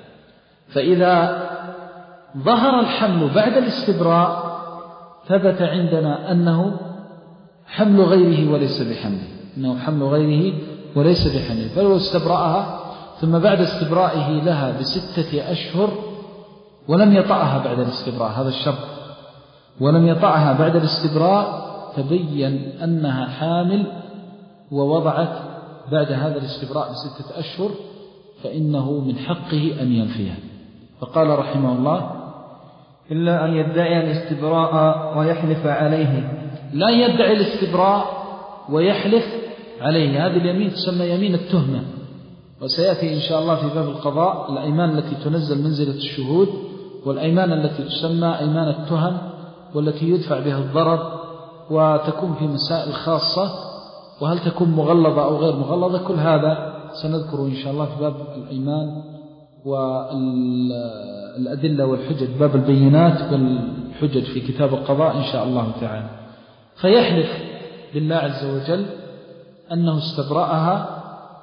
فإذا ظهر الحمل بعد الاستبراء ثبت عندنا أنه حمل غيره وليس بحمله، أنه حمل غيره وليس بحمله. فلو استبرأها ثم بعد استبرائه لها بستة أشهر ولم يطأها بعد الاستبراء، هذا الشرط، ولم يطأها بعد الاستبراء، تبين أنها حامل ووضعت بعد هذا الاستبراء بستة أشهر، فإنه من حقه أن ينفيها. فقال رحمه الله إلا أن يدعي الاستبراء ويحلف عليه. لا يدعي الاستبراء ويحلف عليه، هذه اليمين تسمى يمين التهمة، وسيأتي إن شاء الله في باب القضاء الأيمان التي تنزل منزلة الشهود، والأيمان التي تسمى أيمان التهم، والتي يدفع بها الضرر، وتكون في مسائل خاصة، وهل تكون مغلظة أو غير مغلظة، كل هذا سنذكره إن شاء الله في باب الأيمان والأدلة والحجج، باب البينات والحجج في كتاب القضاء إن شاء الله تعالى. فيحلف بالله عز وجل أنه استبرأها،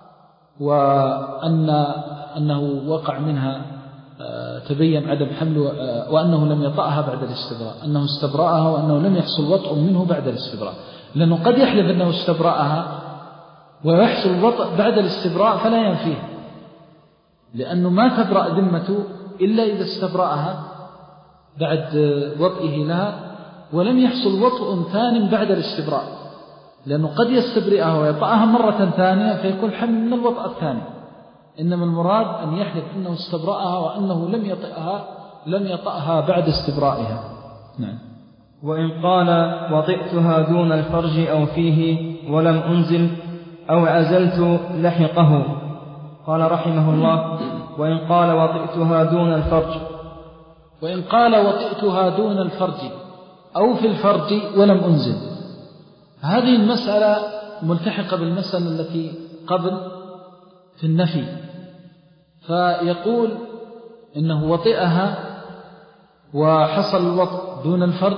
وأن أنه وقع منها تبين عدم حمل، وأنه لم يطأها بعد الاستبراء، أنه استبرأها وأنه لم يحصل وطء منه بعد الاستبراء، لأنه قد يحلف أنه استبرأها ويحصل وطء بعد الاستبراء فلا ينفيه، لأنه ما تبرأ ذمته إلا إذا استبرأها بعد وطئه لها ولم يحصل وطء ثاني بعد الاستبراء، لأنه قد يستبرئها ويطأها مرة ثانية فيكون حمل من الوطأ الثاني. إنما المراد أن يحلف أنه استبرأها وأنه لم يطئها لم يطأها بعد استبرائها. نعم. وإن قال وطئتها دون الفرج أو فيه ولم أنزل أو عزلت لحقه. قال رحمه الله وإن قال وطئتها دون الفرج وإن قال وطئتها دون الفرج أو في الفرج ولم أنزل، هذه المسألة ملتحقة بالمسألة التي قبل في النفي، فيقول إنه وطئها وحصل الوطء دون الفرج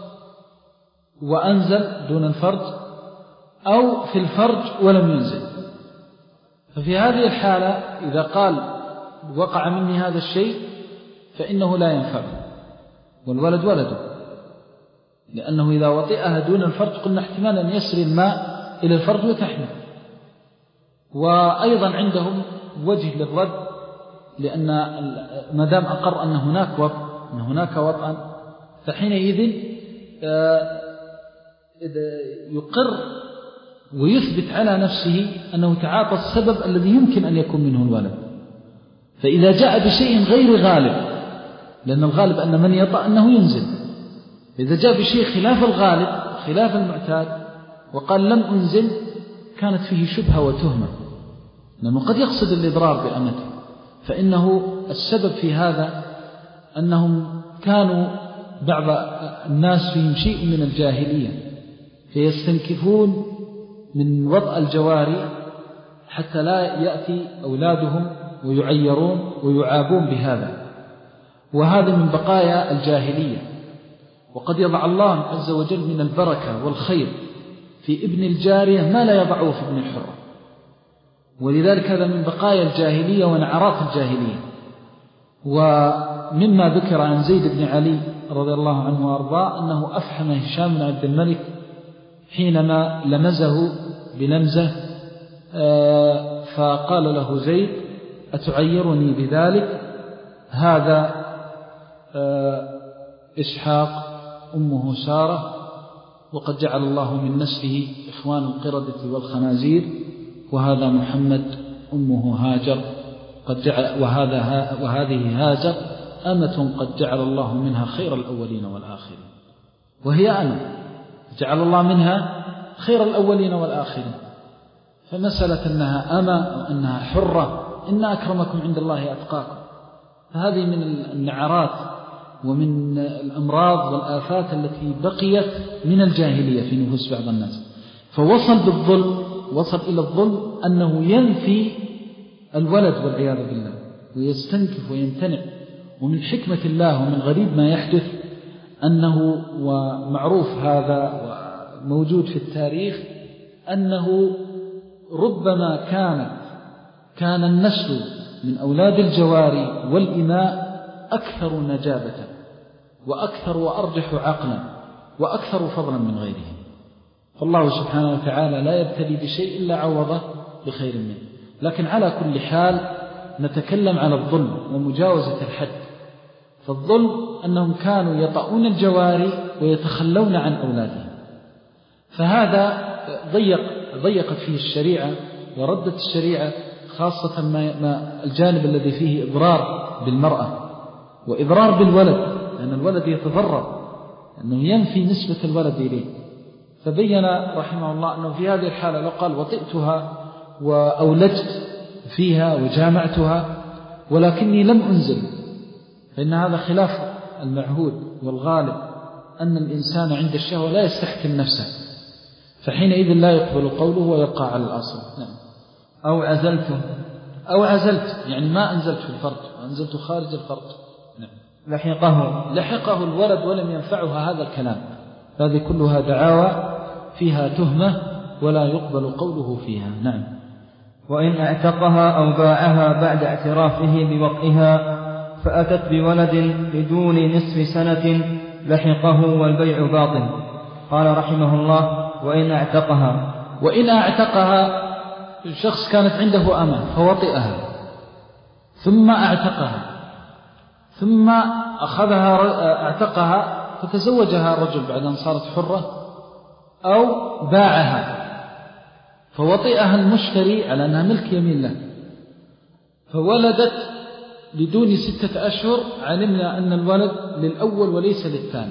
وأنزل دون الفرج أو في الفرج ولم ينزل. ففي هذه الحالة إذا قال وقع مني هذا الشيء فإنه لا ينفع، والولد ولده، لأنه إذا وطئها دون الفرج قلنا احتمال أن يسري الماء إلى الفرج وتحمل. وأيضا عندهم وجه للرد، لأن ما دام أقر أن هناك وطء أن هناك وطئا فحينئذ يقر ويثبت على نفسه أنه تعاطى السبب الذي يمكن أن يكون منه الولد. فإذا جاء بشيء غير غالب، لأن الغالب أن من يطأ أنه ينزل، إذا جاء بشيء خلاف الغالب خلاف المعتاد وقال لم أنزل كانت فيه شبهة وتهمة، لأنه قد يقصد الإضرار بأمته، فإنه السبب في هذا أنهم كانوا بعض الناس فيهم شيء من الجاهلية فيستنكفون من وطأ الجواري حتى لا يأتي أولادهم ويعيرون ويعابون بهذا، وهذا من بقايا الجاهلية. وقد يضع الله عز وجل من البركة والخير في ابن الجارية ما لا يضعه في ابن الحرة، ولذلك هذا من بقايا الجاهلية ونعرات الجاهلية. ومما ذكر عن زيد بن علي رضي الله عنه وأرضاه أنه أفحم هشام بن عبد الملك حينما لمزه بلمزة، فقال له زيد: أتعيرني بذلك؟ هذا إسحاق أمه سارة، وقد جعل الله من نسله إخوان القردة والخنازير، وهذا محمد أمه هاجر قد جعل وهذا وهذه هاجر أمة قد جعل الله منها خير الأولين والآخرين، وهي أنا جعل الله منها خير الأولين والآخرين. فمسألة أنها أمة أو أنها حرة، إن أكرمكم عند الله أتقاكم، فهذه من النعرات ومن الأمراض والآفات التي بقيت من الجاهلية في نفوس بعض الناس. فوصل بالظلم، وصل إلى الظلم أنه ينفي الولد والعياذ بالله ويستنكف ويمتنع. ومن حكمة الله ومن غريب ما يحدث أنه، ومعروف هذا وموجود في التاريخ، أنه ربما كانت كان النسل من أولاد الجواري والإماء أكثر نجابة وأكثر وأرجح عقلا وأكثر فضلا من غيرهم. فالله سبحانه وتعالى لا يبتلي بشيء إلا عوضه بخير منه. لكن على كل حال نتكلم على الظلم ومجاوزة الحد. فالظلم أنهم كانوا يطؤون الجواري ويتخلون عن أولادهم، فهذا ضيق ضيقت فيه الشريعة وردت الشريعة، خاصة ما الجانب الذي فيه إضرار بالمرأة وإضرار بالولد، لأن الولد يتضرر، أنه ينفي نسبة الولد إليه. فبين رحمه الله أنه في هذه الحالة لو قال وطئتها وأولجت فيها وجامعتها ولكني لم أنزل، فإن هذا خلاف المعهود والغالب، أن الإنسان عند الشهوة لا يستحكم نفسه، فحينئذ لا يقبل قوله ويبقى على الأصل. نعم. أو عزلته أو عزلت يعني ما أنزلت في الفرج، أنزلت خارج الفرج. نعم. لحقه لحقه الولد ولم ينفعها هذا الكلام. هذه كلها دعاوى فيها تهمة ولا يقبل قوله فيها. نعم. وإن اعتقها أو باعها بعد اعترافه بوطئها فأتت بولد بدون نصف سنة لحقه والبيع باطل. قال رحمه الله: وإن اعتقها وإن اعتقها الشخص كانت عنده أمة فوطئها ثم اعتقها ثم أخذها اعتقها فتزوجها الرجل بعد أن صارت حرة، أو باعها فوطئها المشتري على أنها ملك يمين له، فولدت بدون ستة أشهر، علمنا أن الولد للأول وليس للثاني،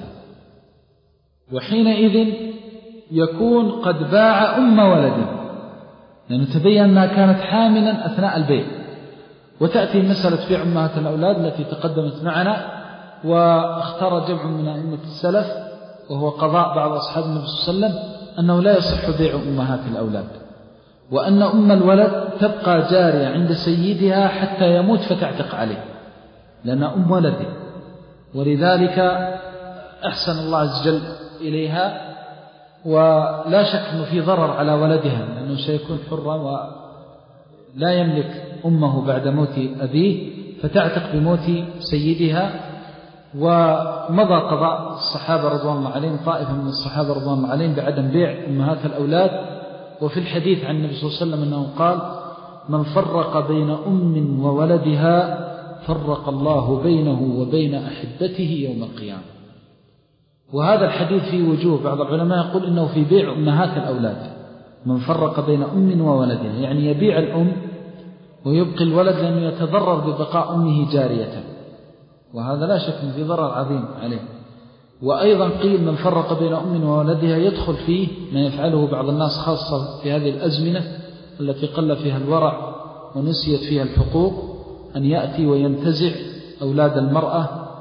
وحينئذ يكون قد باع أم ولده، لأنه تبين أنها كانت حاملا أثناء البيع. وتأتي مسألة بيع أمهات الأولاد التي تقدمت معنا، واختار جمع من أئمة السلف وهو قضاء بعض أصحاب النبي صلى الله عليه وسلم أنه لا يصح بيع أمهات الأولاد، وأن أم الولد تبقى جارية عند سيدها حتى يموت فتعتق عليه، لأن أم ولده، ولذلك أحسن الله عز وجل إليها، ولا شك أنه في ضرر على ولدها لأنه سيكون حرا ولا يملك أمه بعد موت أبيه، فتعتق بموت سيدها. ومضى قضاء الصحابة رضوان الله عليهم، طائفة من الصحابة رضوان الله عليهم، بعدم بيع أمهات الأولاد. وفي الحديث عن النبي صلى الله عليه وسلم أنه قال: من فرق بين أم وولدها فرق الله بينه وبين أحبته يوم القيامة. وهذا الحديث فيه وجوه، بعض العلماء يقول إنه في بيع أمهات الأولاد، من فرق بين أم وولدها، يعني يبيع الأم ويبقي الولد لأنه يتضرر ببقاء أمه جارية، وهذا لا شك في ضرر عظيم عليه. وأيضا قيل من فرق بين أم وولدها يدخل فيه ما يفعله بعض الناس خاصة في هذه الأزمنة التي قل فيها الورع ونسيت فيها الحقوق، أن يأتي وينتزع أولاد المرأة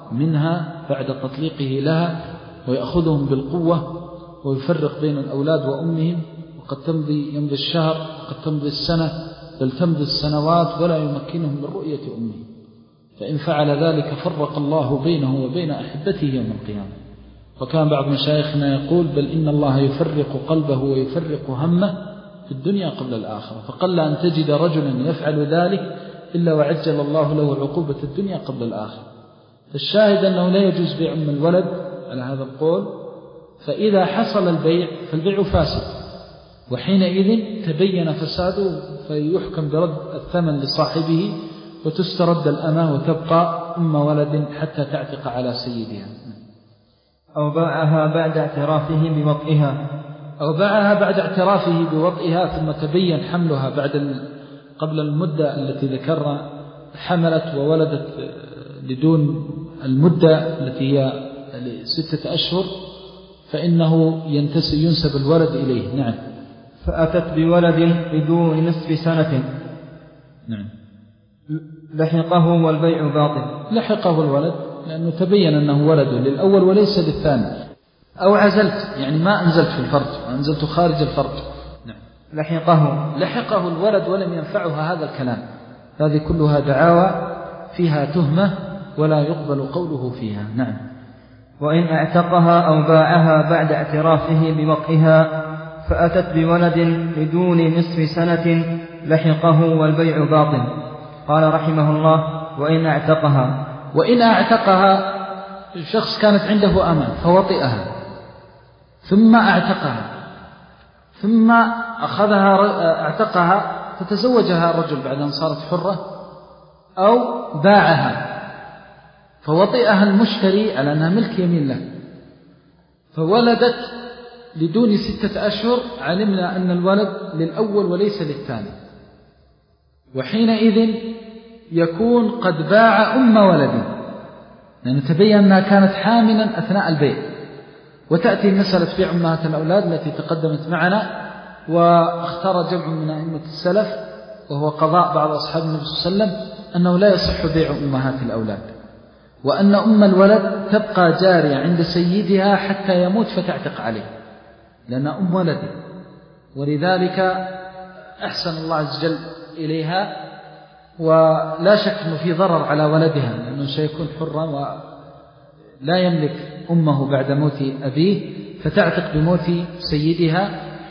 منها بعد تطليقه لها ويأخذهم بالقوة ويفرق بين الأولاد وأمهم، وقد تمضي يمضي الشهر وقد تمضي السنة بل تمضي السنوات ولا يمكنهم من رؤية أمهم، فإن فعل ذلك فرق الله بينه وبين أحبته يوم القيامة. وكان بعض مشايخنا يقول بل إن الله يفرق قلبه ويفرق همه في الدنيا قبل الآخرة، فقل أن تجد رجلا يفعل ذلك إلا وعجل الله له عقوبة الدنيا قبل الآخرة. فالشاهد أنه لا يجوز بيع أم الولد على هذا القول، فإذا حصل البيع فالبيع فاسد، وحينئذ تبين فساده فيحكم برد الثمن لصاحبه وتسترد الأمة وتبقى أم ولد حتى تعتق على سيدها. أو باعها بعد اعترافه بوطئها أو باعها بعد اعترافه بوطئها ثم تبين حملها بعد قبل المدة التي ذكرنا، حملت وولدت لدون المدة التي هي ستة أشهر، فإنه ينسب الولد إليه. نعم. فأتت بولد بدون نصف سنة. نعم. لحقه والبيع باطل. لحقه الولد لأنه تبين أنه ولد للأول وليس للثاني. أو عزلت يعني ما أنزلت في الفرج، أنزلت خارج الفرج. نعم. لحقه لحقه الولد ولم ينفعها هذا الكلام. هذه كلها دعاوى فيها تهمة ولا يقبل قوله فيها. نعم. وإن اعتقها أو باعها بعد اعترافه بوطئها فأتت بولد بدون نصف سنة لحقه والبيع باطل. قال رحمه الله وإن اعتقها وإن اعتقها شخص كانت عنده أمة فوطئها ثم اعتقها ثم أخذها اعتقها فتزوجها الرجل بعد أن صارت حرة، أو باعها فوطئها المشتري على أنها ملك يمين له فولدت لدون ستة أشهر، علمنا أن الولد للأول وليس للثاني، وحينئذ يكون قد باع أم ولده لأنه تبين أنها كانت حاملا أثناء البيع. وتأتي مسألة بيع أمهات الأولاد التي تقدمت معنا، واختار جمع من أئمة السلف وهو قضاء بعض أصحاب النبي صلى الله عليه وسلم أنه لا يصح بيع أمهات الأولاد، وأن أم الولد تبقى جارية عند سيدها حتى يموت فتعتق عليه لأن أم ولده، ولذلك أحسن الله عز وجل إليها، ولا شك أنه في ضرر على ولدها لأنه سيكون حرا ولا يملك أمه بعد موت أبيه، فتعتق بموت سيدها.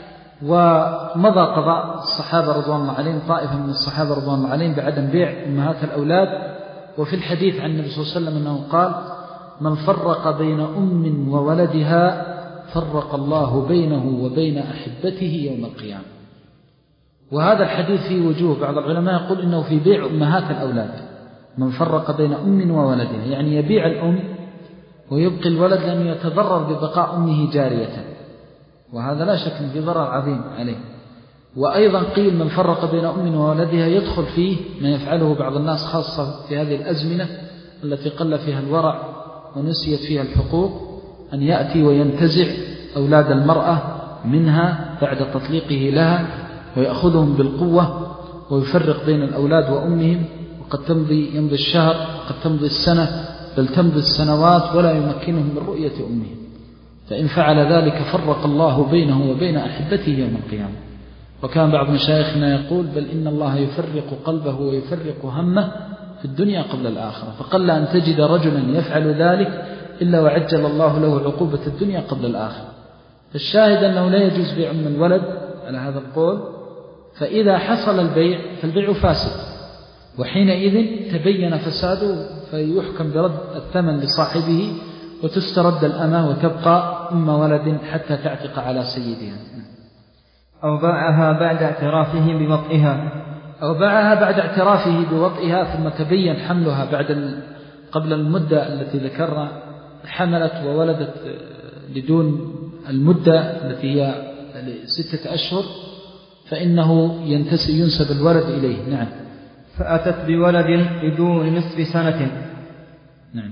ومضى قضاء الصحابة رضوان الله عليهم، طائفة من الصحابة رضوان الله عليهم، بعدم بيع أمهات الأولاد. وفي الحديث عن النبي صلى الله عليه وسلم أنه قال من فرق بين أم وولدها فرق الله بينه وبين أحبته يوم القيامة. وهذا الحديث فيه وجوه، بعض العلماء يقول إنه في بيع أمهات الأولاد، من فرق بين أم وولدها يعني يبيع الأم ويبقي الولد لأنه يتضرر ببقاء أمه جارية، وهذا لا شك في ضرر عظيم عليه. وأيضا قيل من فرق بين أم وولدها يدخل فيه ما يفعله بعض الناس خاصة في هذه الأزمنة التي قل فيها الورع ونسيت فيها الحقوق، أن يأتي وينتزع أولاد المرأة منها بعد تطليقه لها ويأخذهم بالقوة ويفرق بين الأولاد وأمهم، وقد تمضي يمضي الشهر وقد تمضي السنة بل تمضي السنوات ولا يمكنهم من رؤية أمهم، فإن فعل ذلك فرق الله بينه وبين أحبته يوم القيامة. وكان بعض مشايخنا يقول بل إن الله يفرق قلبه ويفرق همه في الدنيا قبل الآخرة، فقل أن تجد رجلا يفعل ذلك إلا وعجل الله له عقوبة الدنيا قبل الآخرة. فالشاهد أنه لا يجوز بيع أم الولد على هذا القول، فإذا حصل البيع فالبيع فاسد، وحينئذ تبين فساده فيحكم برد الثمن لصاحبه وتسترد الأمة وتبقى أم ولد حتى تعتق على سيدها. أو باعها بعد اعترافه بوطئها أو باعها بعد اعترافه بوطئها ثم تبين حملها بعد قبل المدة التي ذكرنا، حملت وولدت لدون المدة التي هي ستة أشهر، فإنه ينسب الولد إليه. نعم. فأتت بولد بدون نصف سنة. نعم.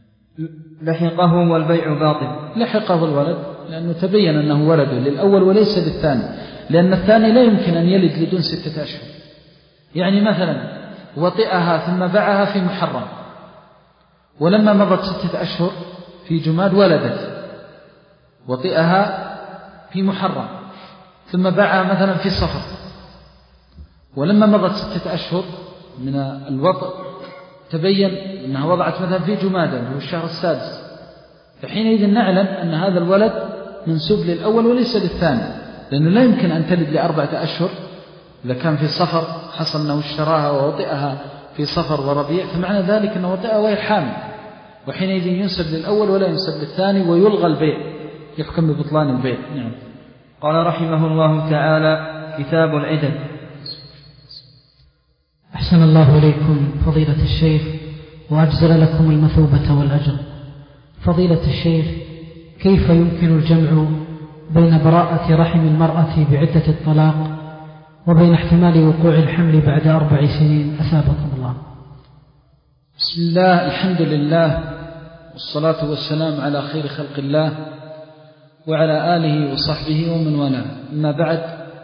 لحقه والبيع باطل. لحقه الولد لأنه تبين أنه ولده للأول وليس للثاني، لأن الثاني لا يمكن أن يلد لدون ستة أشهر. يعني مثلا وطئها ثم باعها في محرم، ولما مضت ستة أشهر في جماد ولدت، وطئها في محرم، ثم باعها مثلا في صفر، ولما مضت ستة أشهر من الوطء تبين أنها وضعت مثلا في جمادة هو الشهر السادس، فحينئذ نعلم أن هذا الولد منسوب للأول وليس للثاني، لأنه لا يمكن أن تلد لأربعة أشهر. إذا كان في صفر حصل أنه اشتراها ووطئها في صفر وربيع، فمعنى ذلك أنه وطئها وهي حامل، وحينئذ ينسب للأول ولا ينسب للثاني ويلغى البيع، يحكم ببطلان البيع. نعم. قال رحمه الله تعالى: كتاب العدد. أحسن الله إليكم فضيلة الشيخ وأجزل لكم المثوبة والأجر. فضيلة الشيخ، كيف يمكن الجمع بين براءة رحم المرأة بعدة الطلاق وبين احتمال وقوع الحمل بعد أربع سنين أثابكم الله؟ بسم الله، الحمد لله، والصلاة والسلام على خير خلق الله وعلى آله وصحبه ومن والاه. أما بعد،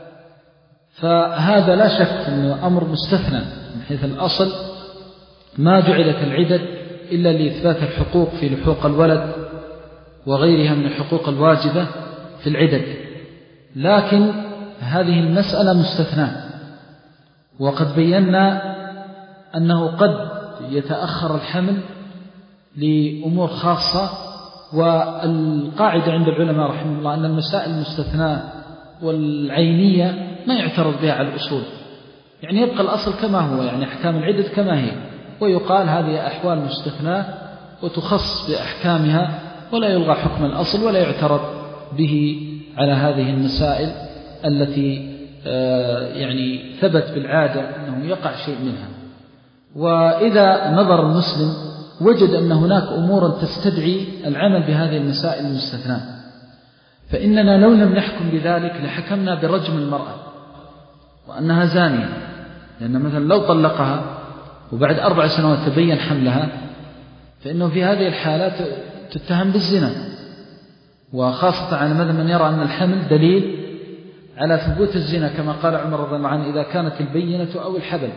فهذا لا شك أنه أمر مستثنى من حيث الأصل، ما جعلت العدد إلا لإثبات الحقوق في لحوق الولد وغيرها من الحقوق الواجبة في العدد، لكن هذه المسألة مستثناة، وقد بينا أنه قد يتأخر الحمل لأمور خاصة، والقاعدة عند العلماء رحمه الله أن المسائل المستثناة والعينية ما يعترض بها على الأصول، يعني يبقى الأصل كما هو، يعني أحكام العدد كما هي، ويقال هذه أحوال مستثناة وتخص بأحكامها ولا يلغى حكم الأصل ولا يعترض به على هذه المسائل التي يعني ثبت بالعادة أنه يقع شيء منها. وإذا نظر المسلم وجد أن هناك أمورا تستدعي العمل بهذه المسائل المستثناة، فإننا لو لم نحكم بذلك لحكمنا برجم المرأة وأنها زانية، لأن مثلا لو طلقها وبعد أربع سنوات تبين حملها فإنه في هذه الحالات تتهم بالزنا، وخاصة على مذهب من يرى أن الحمل دليل على ثبوت الزنا، كما قال عمر رضي الله عنه: إذا كانت البينة أو الحبل.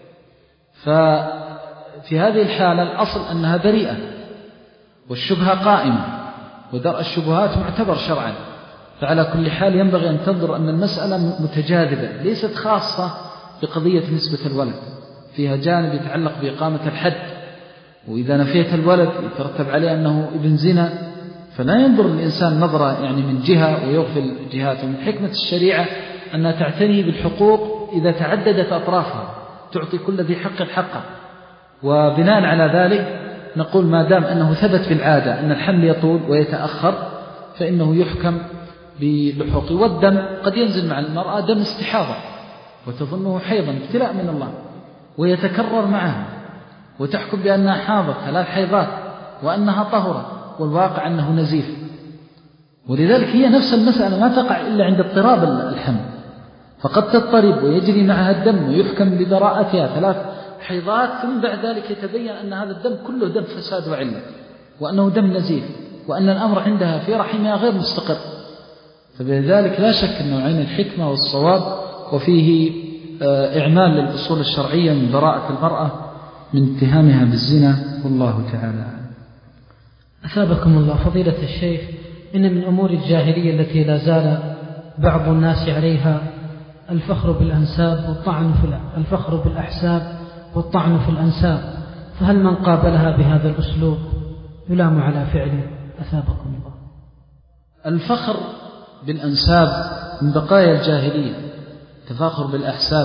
ففي هذه الحالة الأصل أنها بريئة والشبهة قائمة، ودرء الشبهات معتبر شرعا، فعلى كل حال ينبغي أن تنظر أن المسألة متجاذبة، ليست خاصة بقضية نسبة الولد، فيها جانب يتعلق بإقامة الحد، وإذا نفيت الولد يترتب عليه أنه ابن زنا، فلا ينظر الإنسان نظرة يعني من جهة ويغفل جهات. ومن حكمة الشريعة أنها تعتني بالحقوق إذا تعددت أطرافها، تعطي كل ذي حق حقه، وبناء على ذلك نقول ما دام أنه ثبت بالعادة أن الحمل يطول ويتأخر فإنه يحكم بلحوقه. والدم قد ينزل مع المرأة دم استحاضة وتظنه حيضا، ابتلاء من الله، ويتكرر معها وتحكم بأنها حاضت ثلاث حيضات وأنها طهرة، والواقع أنه نزيف. ولذلك هي نفس المسألة ما تقع إلا عند اضطراب الحمل، فقد تضطرب ويجري معها الدم ويحكم ببراءتها ثلاث حيضات، ثم بعد ذلك يتبين أن هذا الدم كله دم فساد وعلة، وأنه دم نزيف، وأن الأمر عندها في رحمها غير مستقر. فبذلك لا شك أنه عين الحكمة والصواب، وفيه إعمال للأصول الشرعية من براءة المرأة من اتهامها بالزنا، والله تعالى. أثابكم الله فضيلة الشيخ، إن من أمور الجاهلية التي لا زال بعض الناس عليها الفخر بالأنساب والطعن في الفخر بالأحساب والطعن في الأنساب، فهل من قابلها بهذا الأسلوب يلام على فعله؟ أثابكم الله. الفخر بالأنساب من بقايا الجاهلية، تفاخر بالأحساب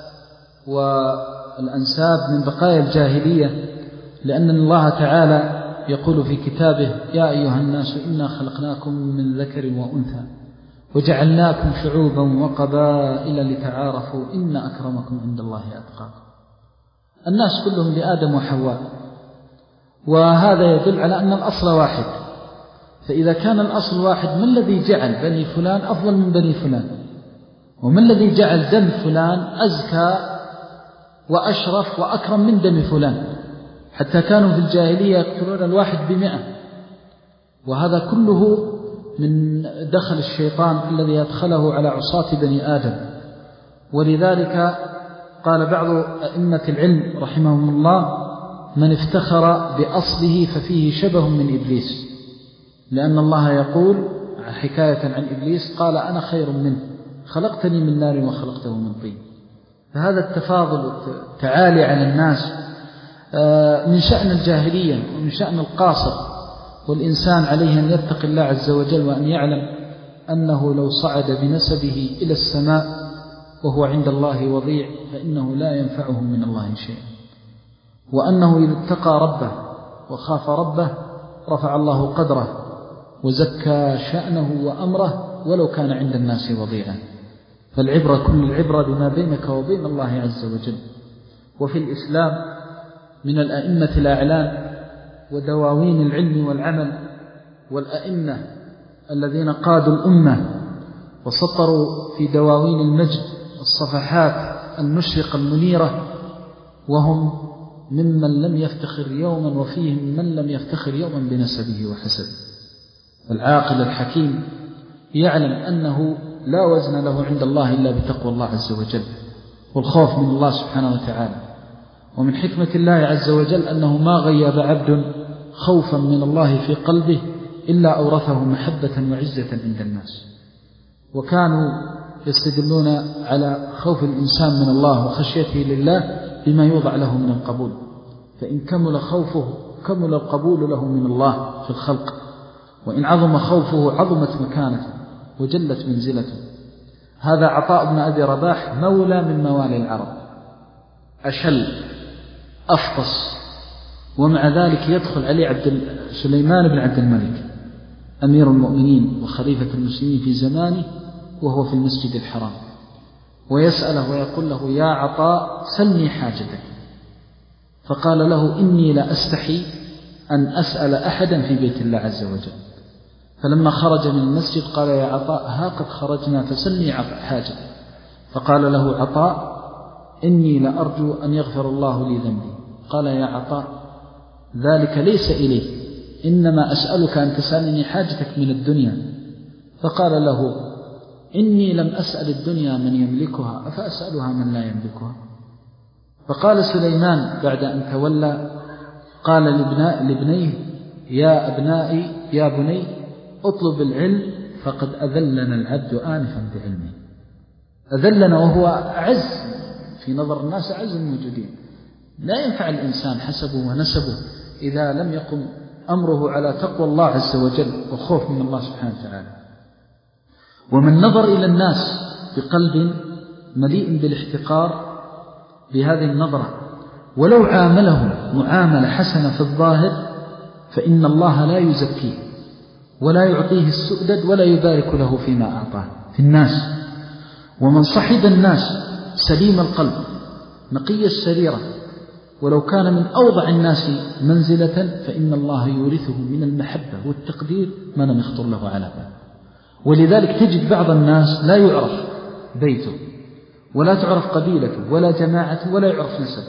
والأنساب من بقايا الجاهلية، لأن الله تعالى يقول في كتابه: يا أيها الناس إنا خلقناكم من ذكر وأنثى وجعلناكم شعوبا وقبائل لتعارفوا إن أكرمكم عند الله أتقاكم. الناس كلهم لآدم وحواء، وهذا يدل على أن الأصل واحد. فإذا كان الأصل واحد، ما الذي جعل بني فلان أفضل من بني فلان؟ وما الذي جعل دم فلان أزكى وأشرف وأكرم من دم فلان؟ حتى كانوا في الجاهلية يقتلون الواحد بمئة، وهذا كله من دخل الشيطان الذي أدخله على عصاة بني آدم. ولذلك قال بعض أئمة العلم رحمهم الله: من افتخر بأصله ففيه شبه من إبليس، لأن الله يقول حكاية عن إبليس قال أنا خير منه خلقتني من نار وخلقته من طين. فهذا التفاضل والتعالي على الناس من شأن الجاهلية ومن شأن القاصر، والإنسان عليه أن يتقي الله عز وجل وأن يعلم أنه لو صعد بنسبه إلى السماء وهو عند الله وضيع فإنه لا ينفعه من الله شيء، وأنه إذا اتقى ربه وخاف ربه رفع الله قدره وزكى شأنه وأمره ولو كان عند الناس وضيعا. فالعبرة كل العبرة بما بينك وبين الله عز وجل. وفي الإسلام من الأئمة الأعلام ودواوين العلم والعمل والأئمة الذين قادوا الأمة وسطروا في دواوين المجد الصفحات المشرقة المنيرة، وهم ممن لم يفتخر يوما وفيهم من لم يفتخر يوما بنسبه وحسبه. العاقل الحكيم يعلم أنه لا وزن له عند الله إلا بتقوى الله عز وجل والخوف من الله سبحانه وتعالى. ومن حكمة الله عز وجل أنه ما غيب عبد خوفا من الله في قلبه إلا أورثه محبة وعزة عند الناس. وكانوا يستدلون على خوف الإنسان من الله وخشيته لله بما يوضع له من القبول، فإن كمل خوفه كمل القبول له من الله في الخلق، وإن عظم خوفه عظمت مكانته وجلت منزلته. هذا عطاء بن أبي رباح مولى من موالي العرب، أشل أفطس، ومع ذلك يدخل عليه عبد سليمان بن عبد الملك أمير المؤمنين وخليفة المسلمين في زمانه وهو في المسجد الحرام، ويسأله ويقول له يا عطاء سلني حاجتك. فقال له إني لا أستحي أن أسأل أحدا في بيت الله عز وجل. فلما خرج من المسجد قال يا عطاء ها قد خرجنا فسلني حاجتك. فقال له عطاء إني لأرجو أن يغفر الله لي ذنبي. قال يا عطاء ذلك ليس إليه، إنما أسألك أن تسألني حاجتك من الدنيا. فقال له إني لم أسأل الدنيا من يملكها أفأسألها من لا يملكها. فقال سليمان بعد أن تولى قال لابنيه يا أبنائي يا بني اطلب العلم فقد أذلنا العبد آنفا بعلمه. أذلنا وهو أعز في نظر الناس، أعز الموجودين. لا ينفع الإنسان حسبه ونسبه إذا لم يقم أمره على تقوى الله عز وجل وخوف من الله سبحانه وتعالى. ومن نظر إلى الناس بقلب مليء بالاحتقار بهذه النظرة ولو عامله معاملة حسنة في الظاهر فإن الله لا يزكيه ولا يعطيه السؤدد ولا يبارك له فيما أعطاه في الناس. ومن صحب الناس سليم القلب نقي السريرة ولو كان من أوضع الناس منزلة فإن الله يورثه من المحبة والتقدير ما لم يخطر له على بال. ولذلك تجد بعض الناس لا يعرف بيته ولا تعرف قبيلته ولا جماعته ولا يعرف نسبه،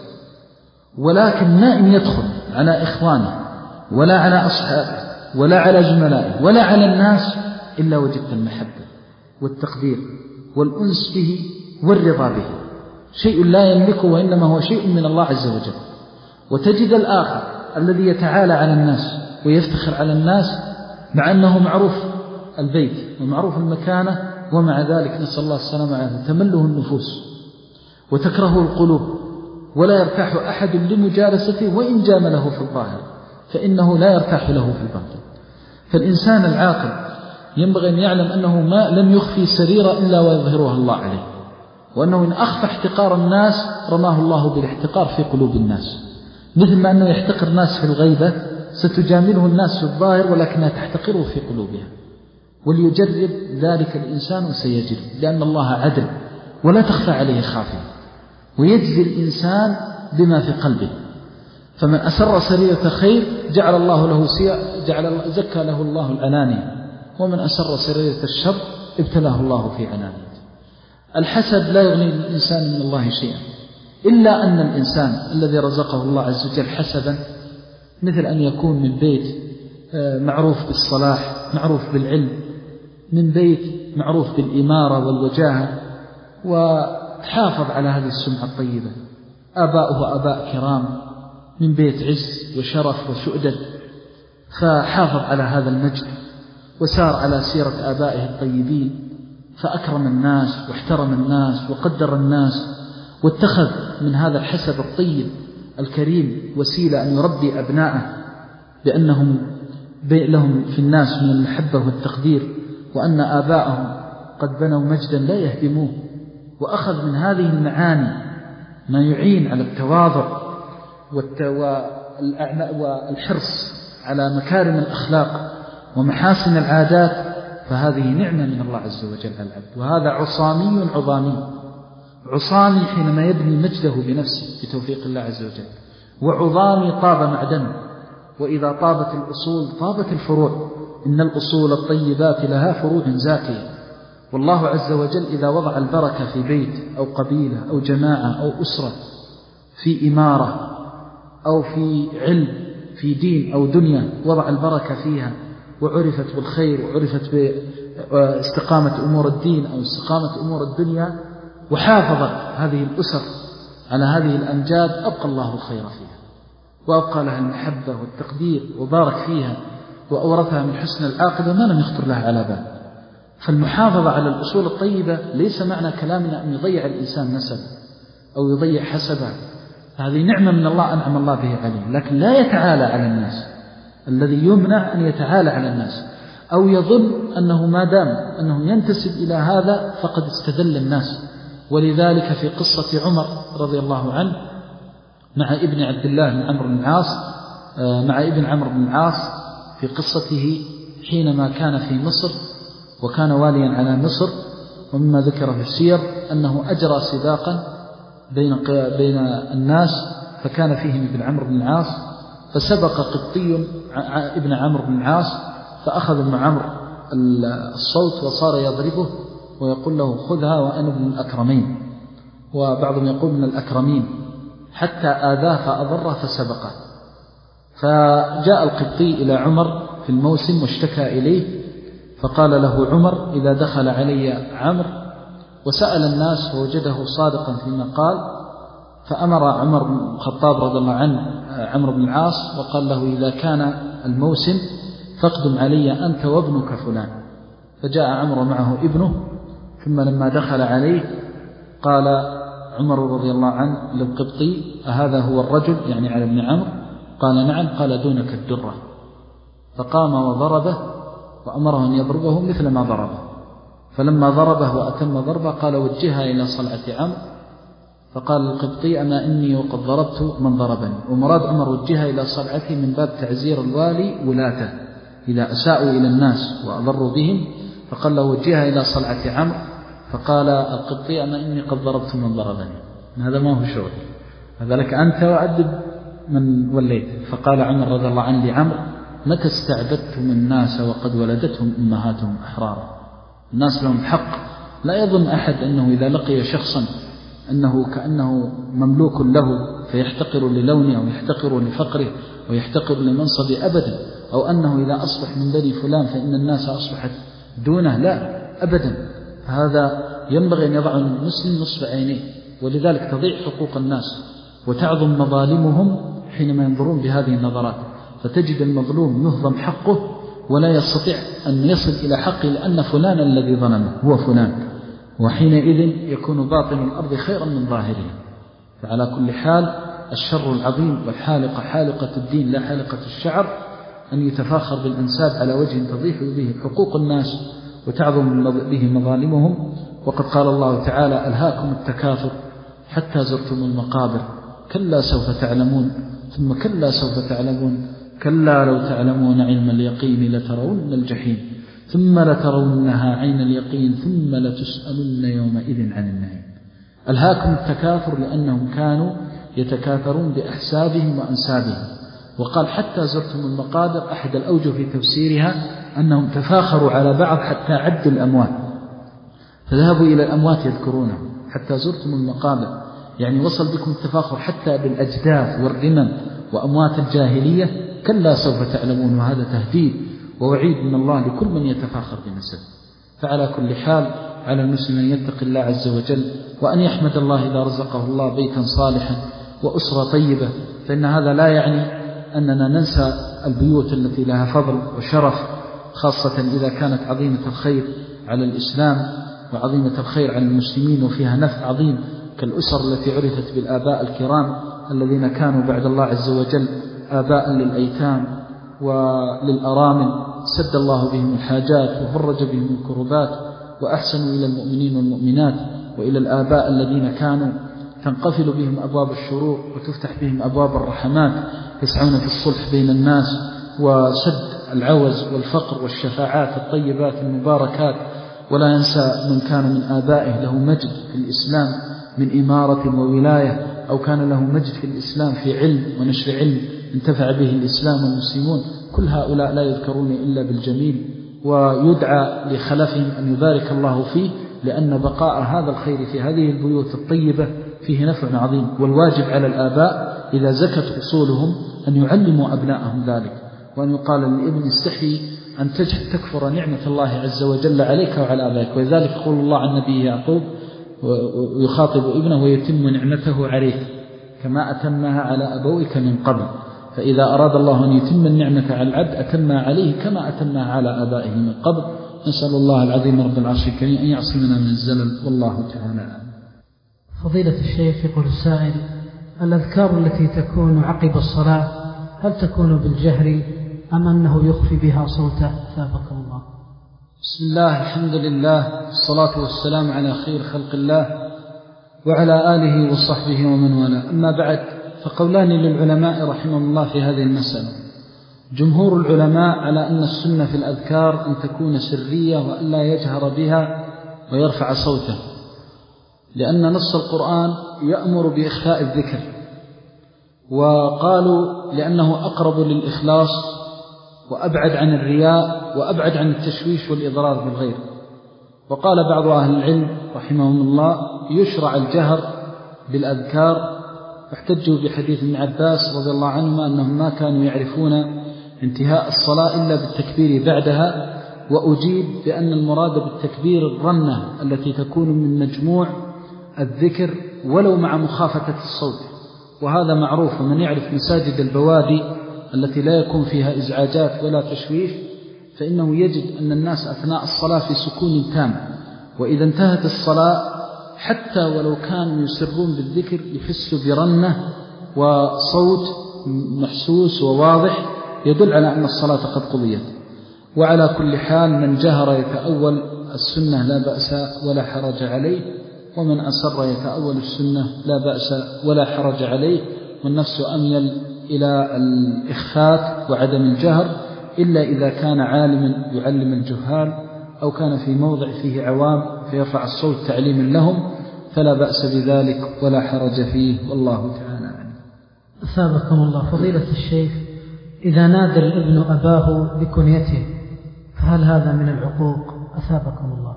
ولكن ما إن يدخل على إخوانه ولا على أصحابه ولا على زملائه ولا على الناس إلا وجدت المحبة والتقدير والأنس به والرضا به، شيء لا يملكه وإنما هو شيء من الله عز وجل. وتجد الآخر الذي يتعالى على الناس ويفتخر على الناس مع أنه معروف البيت ومعروف المكانة، ومع ذلك نسأل الله السلامة عليه تمله النفوس وتكره القلوب ولا يرتاح أحد لمجالسته وإن جامله في الظاهر فإنه لا يرتاح له في الباطن. فالإنسان العاقل ينبغي أن يعلم أنه ما لم يخفي سريرة إلا ويظهرها الله عليه، وأنه إن أخفى احتقار الناس رماه الله بالاحتقار في قلوب الناس، مثل ما أنه يحتقر الناس في الغيبة ستجامله الناس في الظاهر ولكنها تحتقره في قلوبها. وليجرب ذلك الإنسان وسيجد، لأن الله عدل ولا تخفى عليه خافية، ويجزي الإنسان بما في قلبه. فمن أسر سريرة خير جعل الله له سيا جعل زكى له الله العنانية، ومن أسر سريرة الشر ابتلاه الله في عنانية. الحسد لا يغني الإنسان من الله شيئا، إلا أن الإنسان الذي رزقه الله عز وجل حسبا مثل أن يكون من بيت معروف بالصلاح معروف بالعلم، من بيت معروف بالإمارة والوجاهة وحافظ على هذه السمعة الطيبة، آباؤه آباء كرام من بيت عز وشرف وسؤدد، فحافظ على هذا المجد وسار على سيرة آبائه الطيبين، فأكرم الناس واحترم الناس وقدر الناس، واتخذ من هذا الحسب الطيب الكريم وسيلة أن يربي أبناءه بأنهم لهم في الناس من المحبة والتقدير، وأن آباءهم قد بنوا مجدا لا يهدموه. وأخذ من هذه المعاني ما يعين على التواضع والحرص على مكارم الأخلاق ومحاسن العادات، فهذه نعمة من الله عز وجل على العبد. وهذا عصامي عظامي، عصامي حينما يبني مجده بنفسه بتوفيق الله عز وجل، وعظامي طاب معدنه، وإذا طابت الأصول طابت الفروع، إن الأصول الطيبات لها فروع زاكية. والله عز وجل إذا وضع البركة في بيت أو قبيلة أو جماعة أو أسرة، في إمارة أو في علم، في دين أو دنيا، وضع البركة فيها وعرفت بالخير وعرفت باستقامة أمور الدين أو استقامة أمور الدنيا، وحافظت هذه الأسر على هذه الأمجاد، أبقى الله الخير فيها وأبقى لها المحبة والتقدير وبارك فيها وأورثها من حسن العاقبة ما لم يخطر لها على بال. فالمحافظة على الأصول الطيبة ليس معنى كلامنا أن يضيع الإنسان نسب أو يضيع حسبه، هذه نعمة من الله أنعم الله به عليه، لكن لا يتعالى على الناس. الذي يمنع أن يتعالى على الناس أو يظن أنه ما دام أنه ينتسب إلى هذا فقد استدل الناس. ولذلك في قصة عمر رضي الله عنه مع ابن عبد الله بن عمرو بن العاص مع ابن عمرو بن العاص في قصته حينما كان في مصر وكان واليا على مصر، ومما ذكر في السير أنه أجرى سباقا بين بين الناس، فكان فيهم ابن عمرو بن العاص، فسبق قبطي ابن عمرو بن العاص، فأخذ ابن عمرو الصوت وصار يضربه ويقول له خذها وأنا ابن الأكرمين، وبعضهم يقول من الأكرمين، حتى آذاه فأضره فسبقه. فجاء القبطي إلى عمر في الموسم واشتكى إليه، فقال له عمر إذا دخل علي عمرو وسأل الناس ووجده صادقا فيما قال، فأمر عمر بن الخطاب رضي الله عنه عمرو بن العاص وقال له إذا كان الموسم فاقدم علي أنت وابنك فلان. فجاء عمرو معه ابنه، ثم لما دخل عليه قال عمر رضي الله عنه للقبطي أهذا هو الرجل يعني على ابن عمرو؟ قال نعم. قال دونك الدرة. فقام وضربه وأمره أن يضربه مثل ما ضربه، فلما ضربه وأتم ضربه قال وجهها إلى صلعة عمرو، فقال القبطي أما إني وقد ضربت من ضربني. ومراد عمر وجهها إلى صلعته من باب تعزير الوالي ولاته إذا أساءوا إلى الناس وأضروا بهم، فقال له وجهها إلى صلعة عمرو، فقال القبطي أما إني قد ضربت من ضربني. هذا ما هو شغل، هذا لك أنت وأدب من وليت. فقال عمر رضي الله عنه لعمرو متى استعبدتم الناس وقد ولدتهم أمهاتهم أحرارا؟ الناس لهم حق، لا يظن أحد أنه إذا لقي شخصا أنه كأنه مملوك له فيحتقر للونه أو يحتقر لفقره ويحتقر لمنصبه أبدا، أو أنه إذا أصبح من بني فلان فإن الناس أصبحت دونه، لا أبدا. هذا ينبغي أن يضع المسلم نصب عينيه، ولذلك تضيع حقوق الناس وتعظم مظالمهم حينما ينظرون بهذه النظرات، فتجد المظلوم يهضم حقه ولا يستطيع أن يصل إلى حقه لأن فلان الذي ظلمه هو فلان، وحينئذ يكون باطن الأرض خيرا من ظاهره. فعلى كل حال الشر العظيم والحالقة حالقة الدين لا حالقة الشعر أن يتفاخر بالأنساب على وجه تضيح به حقوق الناس وتعظم به مظالمهم. وقد قال الله تعالى ألهاكم التكاثر حتى زرتم المقابر كلا سوف تعلمون ثم كلا سوف تعلمون كلا لو تعلمون علم اليقين لترون الجحيم ثم لترونها عين اليقين ثم لتسألن يومئذ عن النعيم. ألهاكم التكاثر لأنهم كانوا يتكاثرون بأحسابهم وأنسابهم. وقال حتى زرتم المقابر، أحد الأوجه في تفسيرها أنهم تفاخروا على بعض حتى عدوا الأموات، فذهبوا إلى الأموات يذكرونهم حتى زرتم المقابر، يعني وصل بكم التفاخر حتى بالأجداث والرمم وأموات الجاهلية. كلا سوف تعلمون، وهذا تهديد ووعيد من الله لكل من يتفاخر بنسب. فعلى كل حال على المسلم أن يتقي الله عز وجل وأن يحمد الله إذا رزقه الله بيتا صالحا وأسرة طيبة، فإن هذا لا يعني أننا ننسى البيوت التي لها فضل وشرف، خاصة إذا كانت عظيمة الخير على الإسلام وعظيمة الخير على المسلمين وفيها نفع عظيم، كالأسر التي عرفت بالآباء الكرام الذين كانوا بعد الله عز وجل آباء للأيتام وللأرامل، سد الله بهم الحاجات وفرج بهم الكربات، وأحسنوا إلى المؤمنين والمؤمنات، وإلى الآباء الذين كانوا تنقفل بهم أبواب الشرور وتفتح بهم أبواب الرحمات، يسعون في الصلح بين الناس وسد العوز والفقر والشفاعات الطيبات المباركات. ولا ينسى من كان من آبائه له مجد في الإسلام من إمارة وولاية، أو كان له مجد في الإسلام في علم ونشر علم انتفع به الإسلام والمسلمون، كل هؤلاء لا يذكرون إلا بالجميل، ويدعى لخلفهم أن يبارك الله فيه، لأن بقاء هذا الخير في هذه البيوت الطيبة فيه نفع عظيم. والواجب على الآباء إذا زكت أصولهم أن يعلموا أبنائهم ذلك، وأن يقال للابن استحي أن تكفر نعمة الله عز وجل عليك وعلى آبائك. ولذلك يقول الله عن نبيه يعقوب ويخاطب ابنه ويتم نعمته عليك كما أتمها على أبويك من قبل. فإذا أراد الله أن يتم النعمة على العبد أتمها عليه كما أتمها على آبائه من قبل. نسأل الله العظيم رب العرش الكريم أن يعصمنا من الزلل، والله تعالى. فضيلة الشيخ، يقول السائل: الأذكار التي تكون عقب الصلاة هل تكون بالجهر أم أنه يخفي بها صوته؟ ثابك الله. بسم الله، الحمد لله، والصلاة والسلام على خير خلق الله وعلى آله وصحبه ومن والاه. أما بعد، فقولان للعلماء رحمهم الله في هذه المسألة. جمهور العلماء على أن السنة في الأذكار أن تكون سرية وأن لا يجهر بها ويرفع صوته، لأن نص القرآن يأمر بإخفاء الذكر، وقالوا لأنه أقرب للإخلاص وأبعد عن الرياء وأبعد عن التشويش والإضرار بالغير. وقال بعض أهل العلم رحمهم الله يشرع الجهر بالأذكار، واحتجوا بحديث ابن عباس رضي الله عنهما أنهم ما كانوا يعرفون انتهاء الصلاة إلا بالتكبير بعدها، وأجيب بأن المراد بالتكبير الرنة التي تكون من مجموع الذكر ولو مع مخافتة الصوت، وهذا معروف. ومن يعرف مساجد البوادي التي لا يكون فيها إزعاجات ولا تشويش فإنه يجد أن الناس أثناء الصلاة في سكون تام، وإذا انتهت الصلاة حتى ولو كانوا يسرون بالذكر يحسوا برنة وصوت محسوس وواضح يدل على أن الصلاة قد قضيت. وعلى كل حال من جهر يتأول السنة لا بأس ولا حرج عليه، ومن أسر يتأول السنة لا بأس ولا حرج عليه، والنفس أميل إلى الإخفاء وعدم الجهر، إلا إذا كان عالما يعلم الجهال أو كان في موضع فيه عوام فيرفع الصوت تعليما لهم، فلا بأس بذلك ولا حرج فيه، والله تعالى عنه. أثابكم الله. فضيلة الشيخ، إذا نادى الابن أباه بكنيته فهل هذا من العقوق؟ أثابكم الله.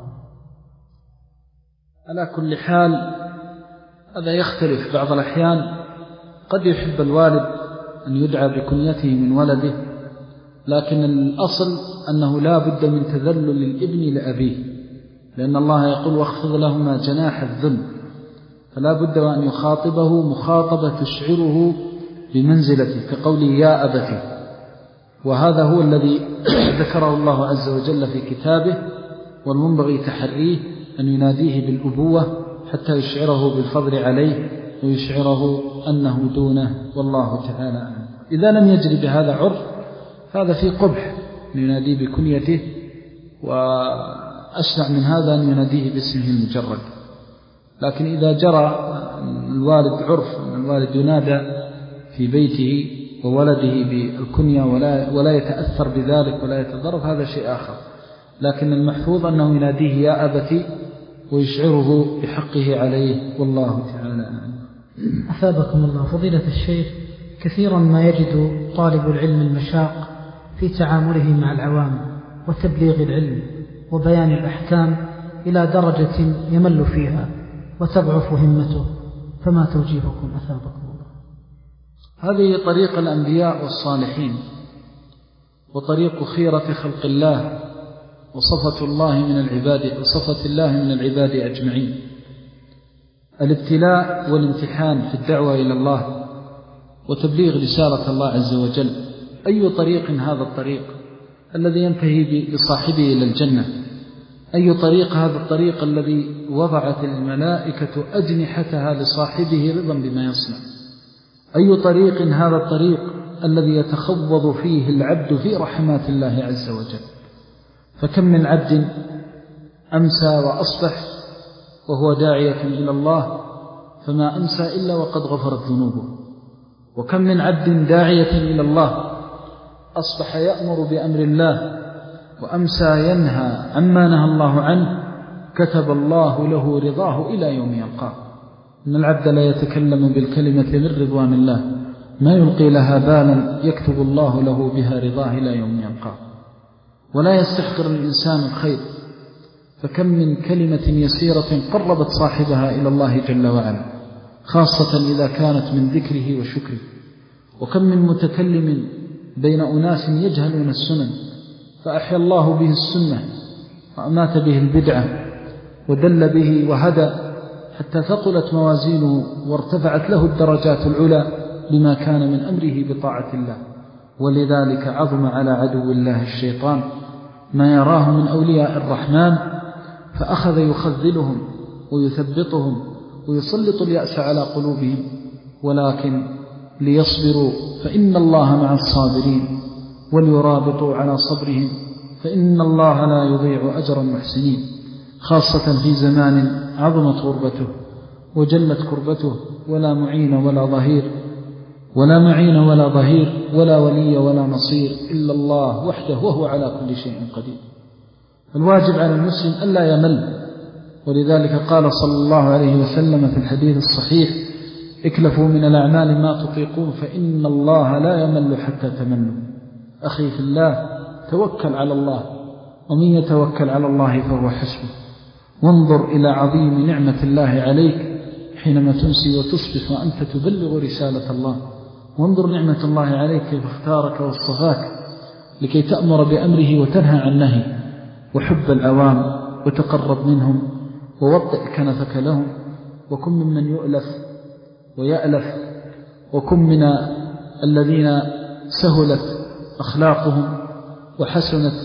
على كل حال هذا يختلف، بعض الأحيان قد يحب الوالد أن يدعى بكنيته من ولده، لكن الأصل أنه لا بد من تذلل الابن لأبيه، لأن الله يقول واخفض لهما جناح الذل، فلا بد أن يخاطبه مخاطبة تشعره بمنزلته كقوله يا أبتي، وهذا هو الذي ذكره الله عز وجل في كتابه، والمنبغي تحريه أن يناديه بالأبوة حتى يشعره بالفضل عليه ويشعره أنه دونه، والله تعالى عنه. إذا لم يجري بهذا عرف هذا في قبح أن يناديه بكنيته، وأشنع من هذا أن يناديه باسمه المجرد. لكن إذا جرى الوالد عرف أن الوالد ينادى في بيته وولده بالكنية ولا, ولا يتأثر بذلك ولا يتضرر، هذا شيء آخر. لكن المحفوظ أنه يناديه يا أبتي ويشعره بحقه عليه، والله تعالى عنه. أثابكم الله. فضيلة الشيخ، كثيرا ما يجد طالب العلم المشاق في تعامله مع العوام وتبليغ العلم وبيان الأحكام إلى درجة يمل فيها وتضعف همته، فما توجيهكم؟ أثابكم الله. هذه طريق الأنبياء والصالحين وطريق خيرة خلق الله وصفة الله من العباد وصفة الله من العباد أجمعين. الابتلاء والامتحان في الدعوة إلى الله وتبليغ رسالة الله عز وجل. أي طريق هذا الطريق الذي ينتهي بصاحبه إلى الجنة؟ أي طريق هذا الطريق الذي وضعت الملائكة أجنحتها لصاحبه رضا بما يصنع؟ أي طريق هذا الطريق الذي يتخوض فيه العبد في رحمات الله عز وجل؟ فكم من عبد أمسى وأصبح وهو داعية إلى الله فما أمسى إلا وقد غفرت ذنوبه، وكم من عبد داعية إلى الله أصبح يأمر بأمر الله وأمسى ينهى عما نهى الله عنه، كتب الله له رضاه إلى يوم يلقاه. إن العبد لا يتكلم بالكلمة من رضوان الله ما يلقي لها بالا يكتب الله له بها رضاه إلى يوم يلقاه. ولا يستحقر الإنسان الخير، فكم من كلمة يسيرة قربت صاحبها إلى الله جل وعلا، خاصة إذا كانت من ذكره وشكره. وكم من متكلم بين أناس يجهلون السنن فأحيا الله به السنة وأمات به البدعة ودل به وهدى حتى ثقلت موازينه وارتفعت له الدرجات العلى بما كان من أمره بطاعة الله. ولذلك عظم على عدو الله الشيطان ما يراه من أولياء الرحمن، فأخذ يخذلهم ويثبطهم ويسلط اليأس على قلوبهم، ولكن ليصبروا فإن الله مع الصابرين، وليرابطوا على صبرهم فإن الله لا يضيع أجر المحسنين، خاصة في زمان عظمت غربته وجلت كربته، ولا معين ولا ظهير ولا معين ولا ظهير ولا ولي ولا نصير إلا الله وحده وهو على كل شيء قدير. الواجب على المسلم ألا يمل، ولذلك قال صلى الله عليه وسلم في الحديث الصحيح: اكلفوا من الأعمال ما تطيقون فإن الله لا يمل حتى تملوا. أخي في الله، توكل على الله، ومن يتوكل على الله فهو حسبه. وانظر إلى عظيم نعمة الله عليك حينما تمسي وتصبح وأنت تبلغ رسالة الله. وانظر نعمة الله عليك كيف اختارك واصطفاك لكي تأمر بأمره وتنهى عن نهي، وحب العوام وتقرب منهم ووطئ كنفك لهم، وكن ممن يؤلف ويألف، وكن من الذين سهلت أخلاقهم وحسنت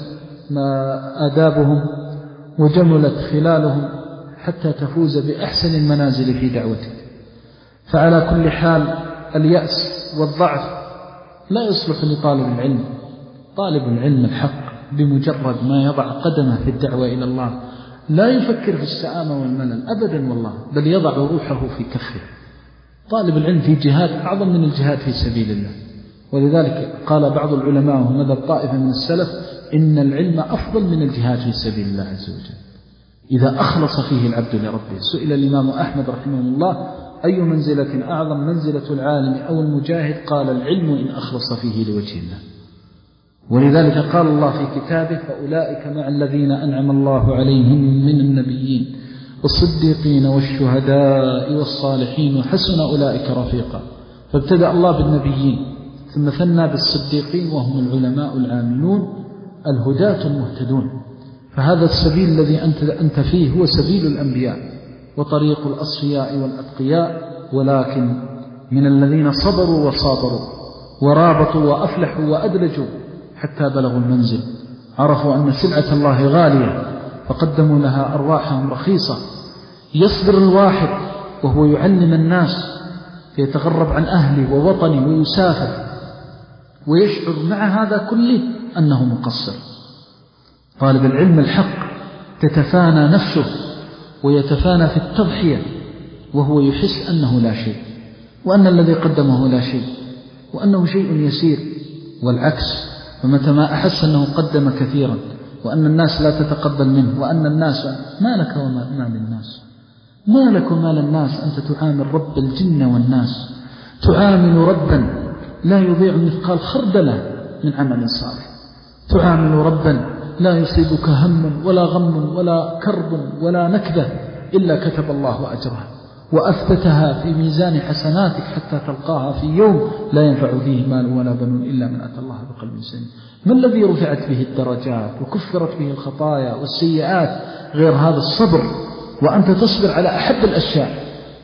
آدابهم وجملت خلالهم حتى تفوز بأحسن المنازل في دعوتك. فعلى كل حال اليأس والضعف لا يصلح لطالب العلم. طالب العلم الحق بمجرد ما يضع قدمه في الدعوة إلى الله لا يفكر في السآمة والملل أبدا والله، بل يضع روحه في كفه. طالب العلم في جهاد أعظم من الجهاد في سبيل الله. ولذلك قال بعض العلماء ومدى الطائفة من السلف: إن العلم أفضل من الجهاد في سبيل الله عز وجل إذا أخلص فيه العبد لربه. سئل الإمام أحمد رحمه الله: أي منزلة أعظم، منزلة العالم أو المجاهد؟ قال: العلم إن أخلص فيه لوجه الله. ولذلك قال الله في كتابه: فأولئك مع الذين أنعم الله عليهم من النبيين والصديقين والشهداء والصالحين وحسن أولئك رفيقا. فابتدأ الله بالنبيين ثم ثنى بالصديقين وهم العلماء العاملون الهداة المهتدون. فهذا السبيل الذي أنت, أنت فيه هو سبيل الأنبياء وطريق الأصفياء والأتقياء، ولكن من الذين صبروا وصابروا ورابطوا وأفلحوا وأدلجوا حتى بلغوا المنزل، عرفوا أن سلعة الله غالية فقدموا لها أرواحهم رخيصة. يصبر الواحد وهو يعلم الناس فيتغرب عن أهله ووطنه ويسافر ويشعر مع هذا كله أنه مقصر. طالب العلم الحق تتفانى نفسه ويتفانى في التضحية وهو يحس أنه لا شيء، وأن الذي قدمه لا شيء، وأنه شيء يسير، والعكس. فمتى ما أحس أنه قدم كثيرا وأن الناس لا تتقبل منه، وأن الناس ما لك وما للناس، ما لك وما للناس، أنت تعامل رب الجن والناس، تعامل ربا لا يضيع مثقال خردلة من عمل صالح، تعامل ربا لا يصيبك هم ولا غم ولا كرب ولا نكبة إلا كتب الله أجرها وأثبتها في ميزان حسناتك حتى تلقاها في يوم لا ينفع فيه مال ولا بنون إلا من أتى الله بقلب سليم. ما الذي رفعت به الدرجات وكفرت به الخطايا والسيئات غير هذا الصبر؟ وأنت تصبر على أحب الأشياء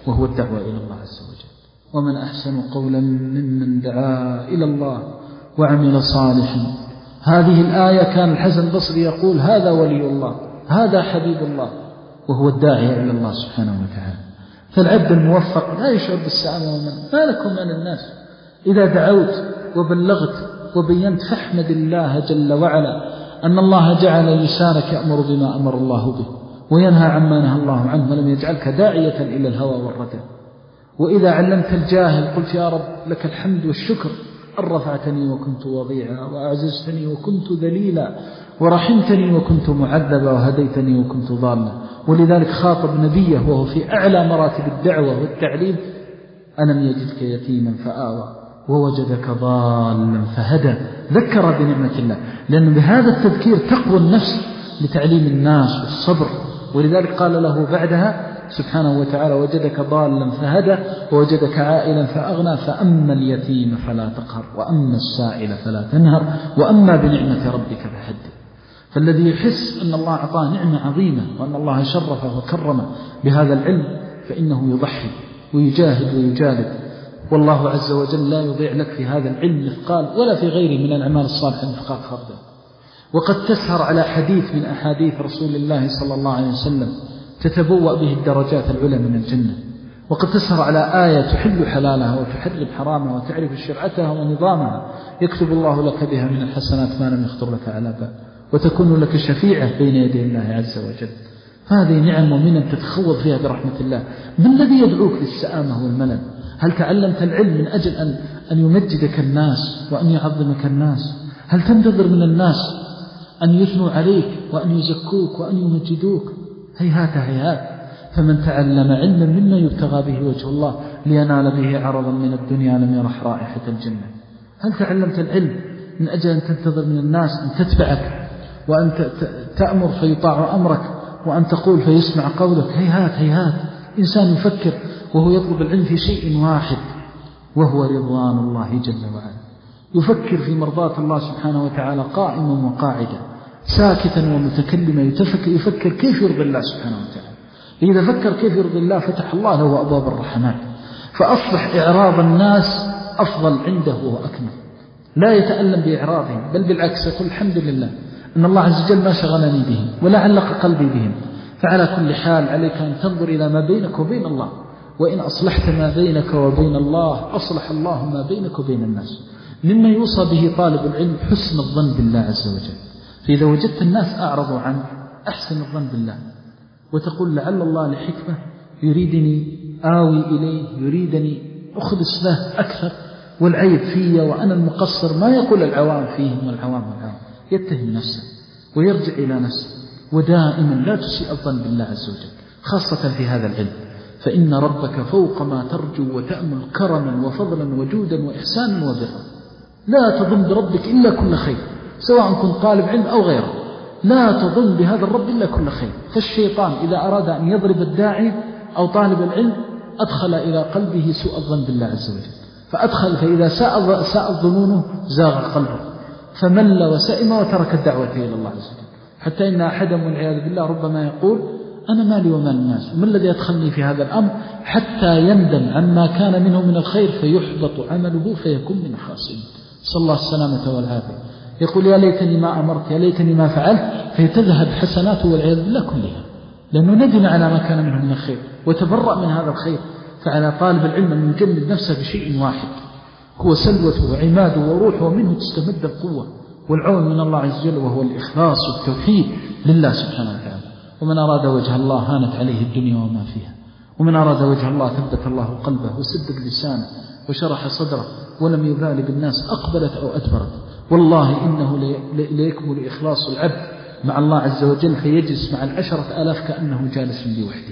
وهو الدعوة إلى الله عز وجل. ومن أحسن قولا ممن دعا إلى الله وعمل صالحا. هذه الآية كان الحسن البصري يقول هذا ولي الله، هذا حبيب الله، وهو الداعي إلى الله سبحانه وتعالى. فالعبد الموفق لا يشعر بالسعادة والمنى. ما لكم من الناس إذا دعوت وبلغت وبينت فاحمد الله جل وعلا أن الله جعل لسانك يأمر بما أمر الله به وينهى عما نهى الله عنه، ولم يجعلك داعية إلى الهوى والردى. وإذا علمت الجاهل قلت يا رب لك الحمد والشكر أن رفعتني وكنت وضيعا، وأعززتني وكنت ذليلا، ورحمتني وكنت معذبا، وهديتني وكنت ضالا. ولذلك خاطب نبيه وهو في أعلى مراتب الدعوة والتعليم: ألم يجدك يتيما فآوى ووجدك ضالا فهدى. ذكر بنعمة الله، لأن بهذا التذكير تقوى النفس لتعليم الناس والصبر. ولذلك قال له بعدها سبحانه وتعالى: وجدك ضالا فهدى ووجدك عائلا فأغنى فأما اليتيم فلا تقهر وأما السائل فلا تنهر وأما بنعمة ربك فحدث. فالذي يحس أن الله أعطاه نعمة عظيمة وأن الله شرفه وكرمه بهذا العلم فإنه يضحي ويجاهد ويجالد، والله عز وجل لا يضيع لك في هذا العلم مثقال ولا في غيره من الأعمال الصالحة مثقال خردل. وقد تسهر على حديث من أحاديث رسول الله صلى الله عليه وسلم تتبوأ به الدرجات العلى من الجنة، وقد تسهر على آية تحل حلالها وتحرم حرامها وتعرف شرعتها ونظامها، يكتب الله لك بها من الحسنات ما لم يخطر لك على بال، وتكون لك شفيعة بين يدي الله عز وجل. فهذه نعم ومنن تتخوض فيها برحمة الله. ما الذي يدعوك للسآمة والملل؟ هل تعلمت العلم من أجل أن, أن يمجدك الناس وأن يعظمك الناس؟ هل تنتظر من الناس أن يثنوا عليك وأن يزكوك وأن يمجدوك؟ هيهات هيهات. فمن تعلم علما مما يبتغى به وجه الله لينال به عرضا من الدنيا لم يرح رائحة الجنة. هل تعلمت العلم من أجل أن تنتظر من الناس أن تتبعك وأن تأمر فيطاع أمرك وأن تقول فيسمع قولك؟ هيهات هيهات. إنسان يفكر وهو يطلب العلم في شيء واحد وهو رضوان الله جل وعلا، يفكر في مرضاة الله سبحانه وتعالى قائما وقاعدا ساكتا ومتكلما، يتفكر يفكر كيف يرضي الله سبحانه وتعالى. إذا فكر كيف يرضي الله فتح الله له أبواب الرحمات، فأصبح إعراض الناس أفضل عنده وأكمل، لا يتألم بإعراضهم، بل بالعكس يقول الحمد لله أن الله عز وجل ما شغلني بهم ولا علق قلبي بهم. فعلى كل حال عليك أن تنظر إلى ما بينك وبين الله، وإن أصلحت ما بينك وبين الله أصلح الله ما بينك وبين الناس. مما يوصى به طالب العلم حسن الظن بالله عز وجل. فإذا وجدت الناس أعرضوا عنك أحسن الظن بالله، وتقول لعل الله لحكمة يريدني آوي إليه، يريدني أخلص له أكثر، والعيب في وأنا المقصر. ما يقول العوام فيهم والعوام والعوام، يتهم نفسه ويرجع إلى نفسه. ودائما لا تسيء الظن بالله عز وجل، خاصة في هذا العلم، فإن ربك فوق ما ترجو وتأمل كرما وفضلا وجودا وإحسانا وبرا. لا تظن بربك إلا كل خير، سواء كنت طالب علم أو غيره، لا تظن بهذا الرب إلا كل خير. فالشيطان إذا أراد أن يضرب الداعي أو طالب العلم أدخل إلى قلبه سوء الظن بالله عز وجل، فأدخل فإذا ساء ساء ظنونه زاغ قلبه فمل وسئم وترك الدعوة إلى الله عز وجل. حتى إن أحدهم والعياذ بالله ربما يقول أنا مالي ومال الناس، وما الذي يدخلني في هذا الأمر، حتى يندم عما كان منه من الخير فيحبط عمله فيكون من الخاسرين. صلى الله السلامة والعافية. يقول يا ليتني ما أمرت، يا ليتني ما فعلت، فتذهب حسناته والعياذ بالله كلها، لأنه ندم على ما كان منه من الخير وتبرأ من هذا الخير. فعلى طالب العلم أن يجمد نفسه بشيء واحد هو سلوته وعماده وروحه، ومنه تستمد القوة والعون من الله عز وجل، وهو الإخلاص والتوحيد لله سبحانه وتعالى. ومن أراد وجه الله هانت عليه الدنيا وما فيها، ومن أراد وجه الله ثبت الله قلبه وسدد لسانه وشرح صدره ولم يبالي بالناس أقبلت أو أدبرت. والله إنه ليكمل إخلاص العبد مع الله عز وجل فيجلس مع العشرة آلاف كأنه جالس لوحده،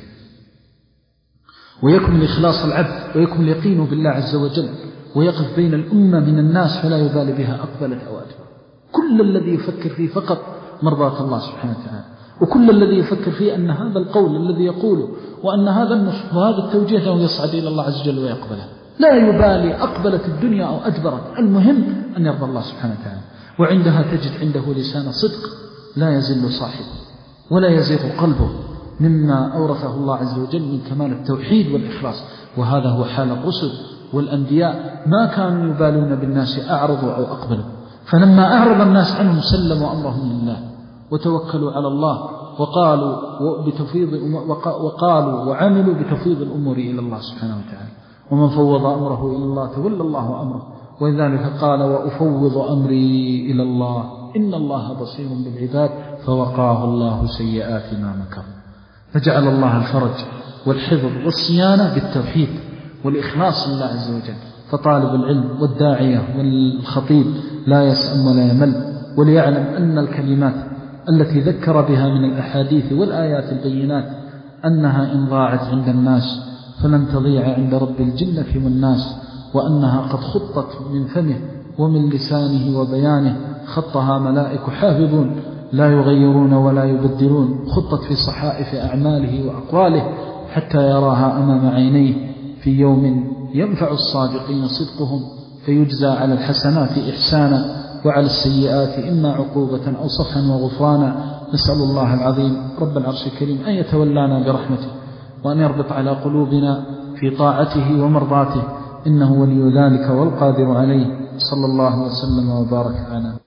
ويكمل إخلاص العبد ويكمل يقينه بالله عز وجل، ويقف بين الأمة من الناس فلا يبالي بها أقبلت أو أدبرت. كل الذي يفكر فيه فقط مرضاة الله سبحانه وتعالى، وكل الذي يفكر فيه أن هذا القول الذي يقوله وأن هذا النصح وهذا التوجيه له يصعد إلى الله عز وجل ويقبله، لا يبالي أقبلت الدنيا أو أدبرت، المهم أن يرضى الله سبحانه وتعالى. وعندها تجد عنده لسان صدق لا يزل صاحبه ولا يزيغ قلبه، مما أورثه الله عز وجل من كمال التوحيد والإخلاص. وهذا هو حال الرسل والأنبياء، ما كانوا يبالون بالناس أعرضوا أو أقبلوا، فلما أعرض الناس عنهم سلموا أمرهم لله وتوكلوا على الله وقالوا بتفويض وقالوا وعملوا بتفويض الأمور إلى الله سبحانه وتعالى. ومن فوض أمره إلى الله تولى الله أمره، ولذلك قال وأفوض أمري إلى الله إن الله بصير بالعباد فوقاه الله سيئات ما مكروا. فجعل الله الفرج والحفظ والصيانة بالتوحيد والإخلاص لله عز وجل. فطالب العلم والداعية والخطيب لا يسأم ولا يمل، وليعلم أن الكلمات التي ذكر بها من الأحاديث والآيات البينات أنها إن ضاعت عند الناس فلن تضيع عند رب الجنة والناس، وأنها قد خطت من فمه ومن لسانه وبيانه، خطها ملائك حافظون لا يغيرون ولا يبدلون، خطت في صحائف أعماله وأقواله حتى يراها أمام عينيه في يوم ينفع الصادقين صدقهم، فيجزى على الحسنات إحسانا وعلى السيئات إما عقوبة أو صفحا وغفرانا. نسأل الله العظيم رب العرش الكريم أن يتولانا برحمته، وأن يربط على قلوبنا في طاعته ومرضاته، إنه ولي ذلك والقادر عليه. صلى الله وسلم وبارك على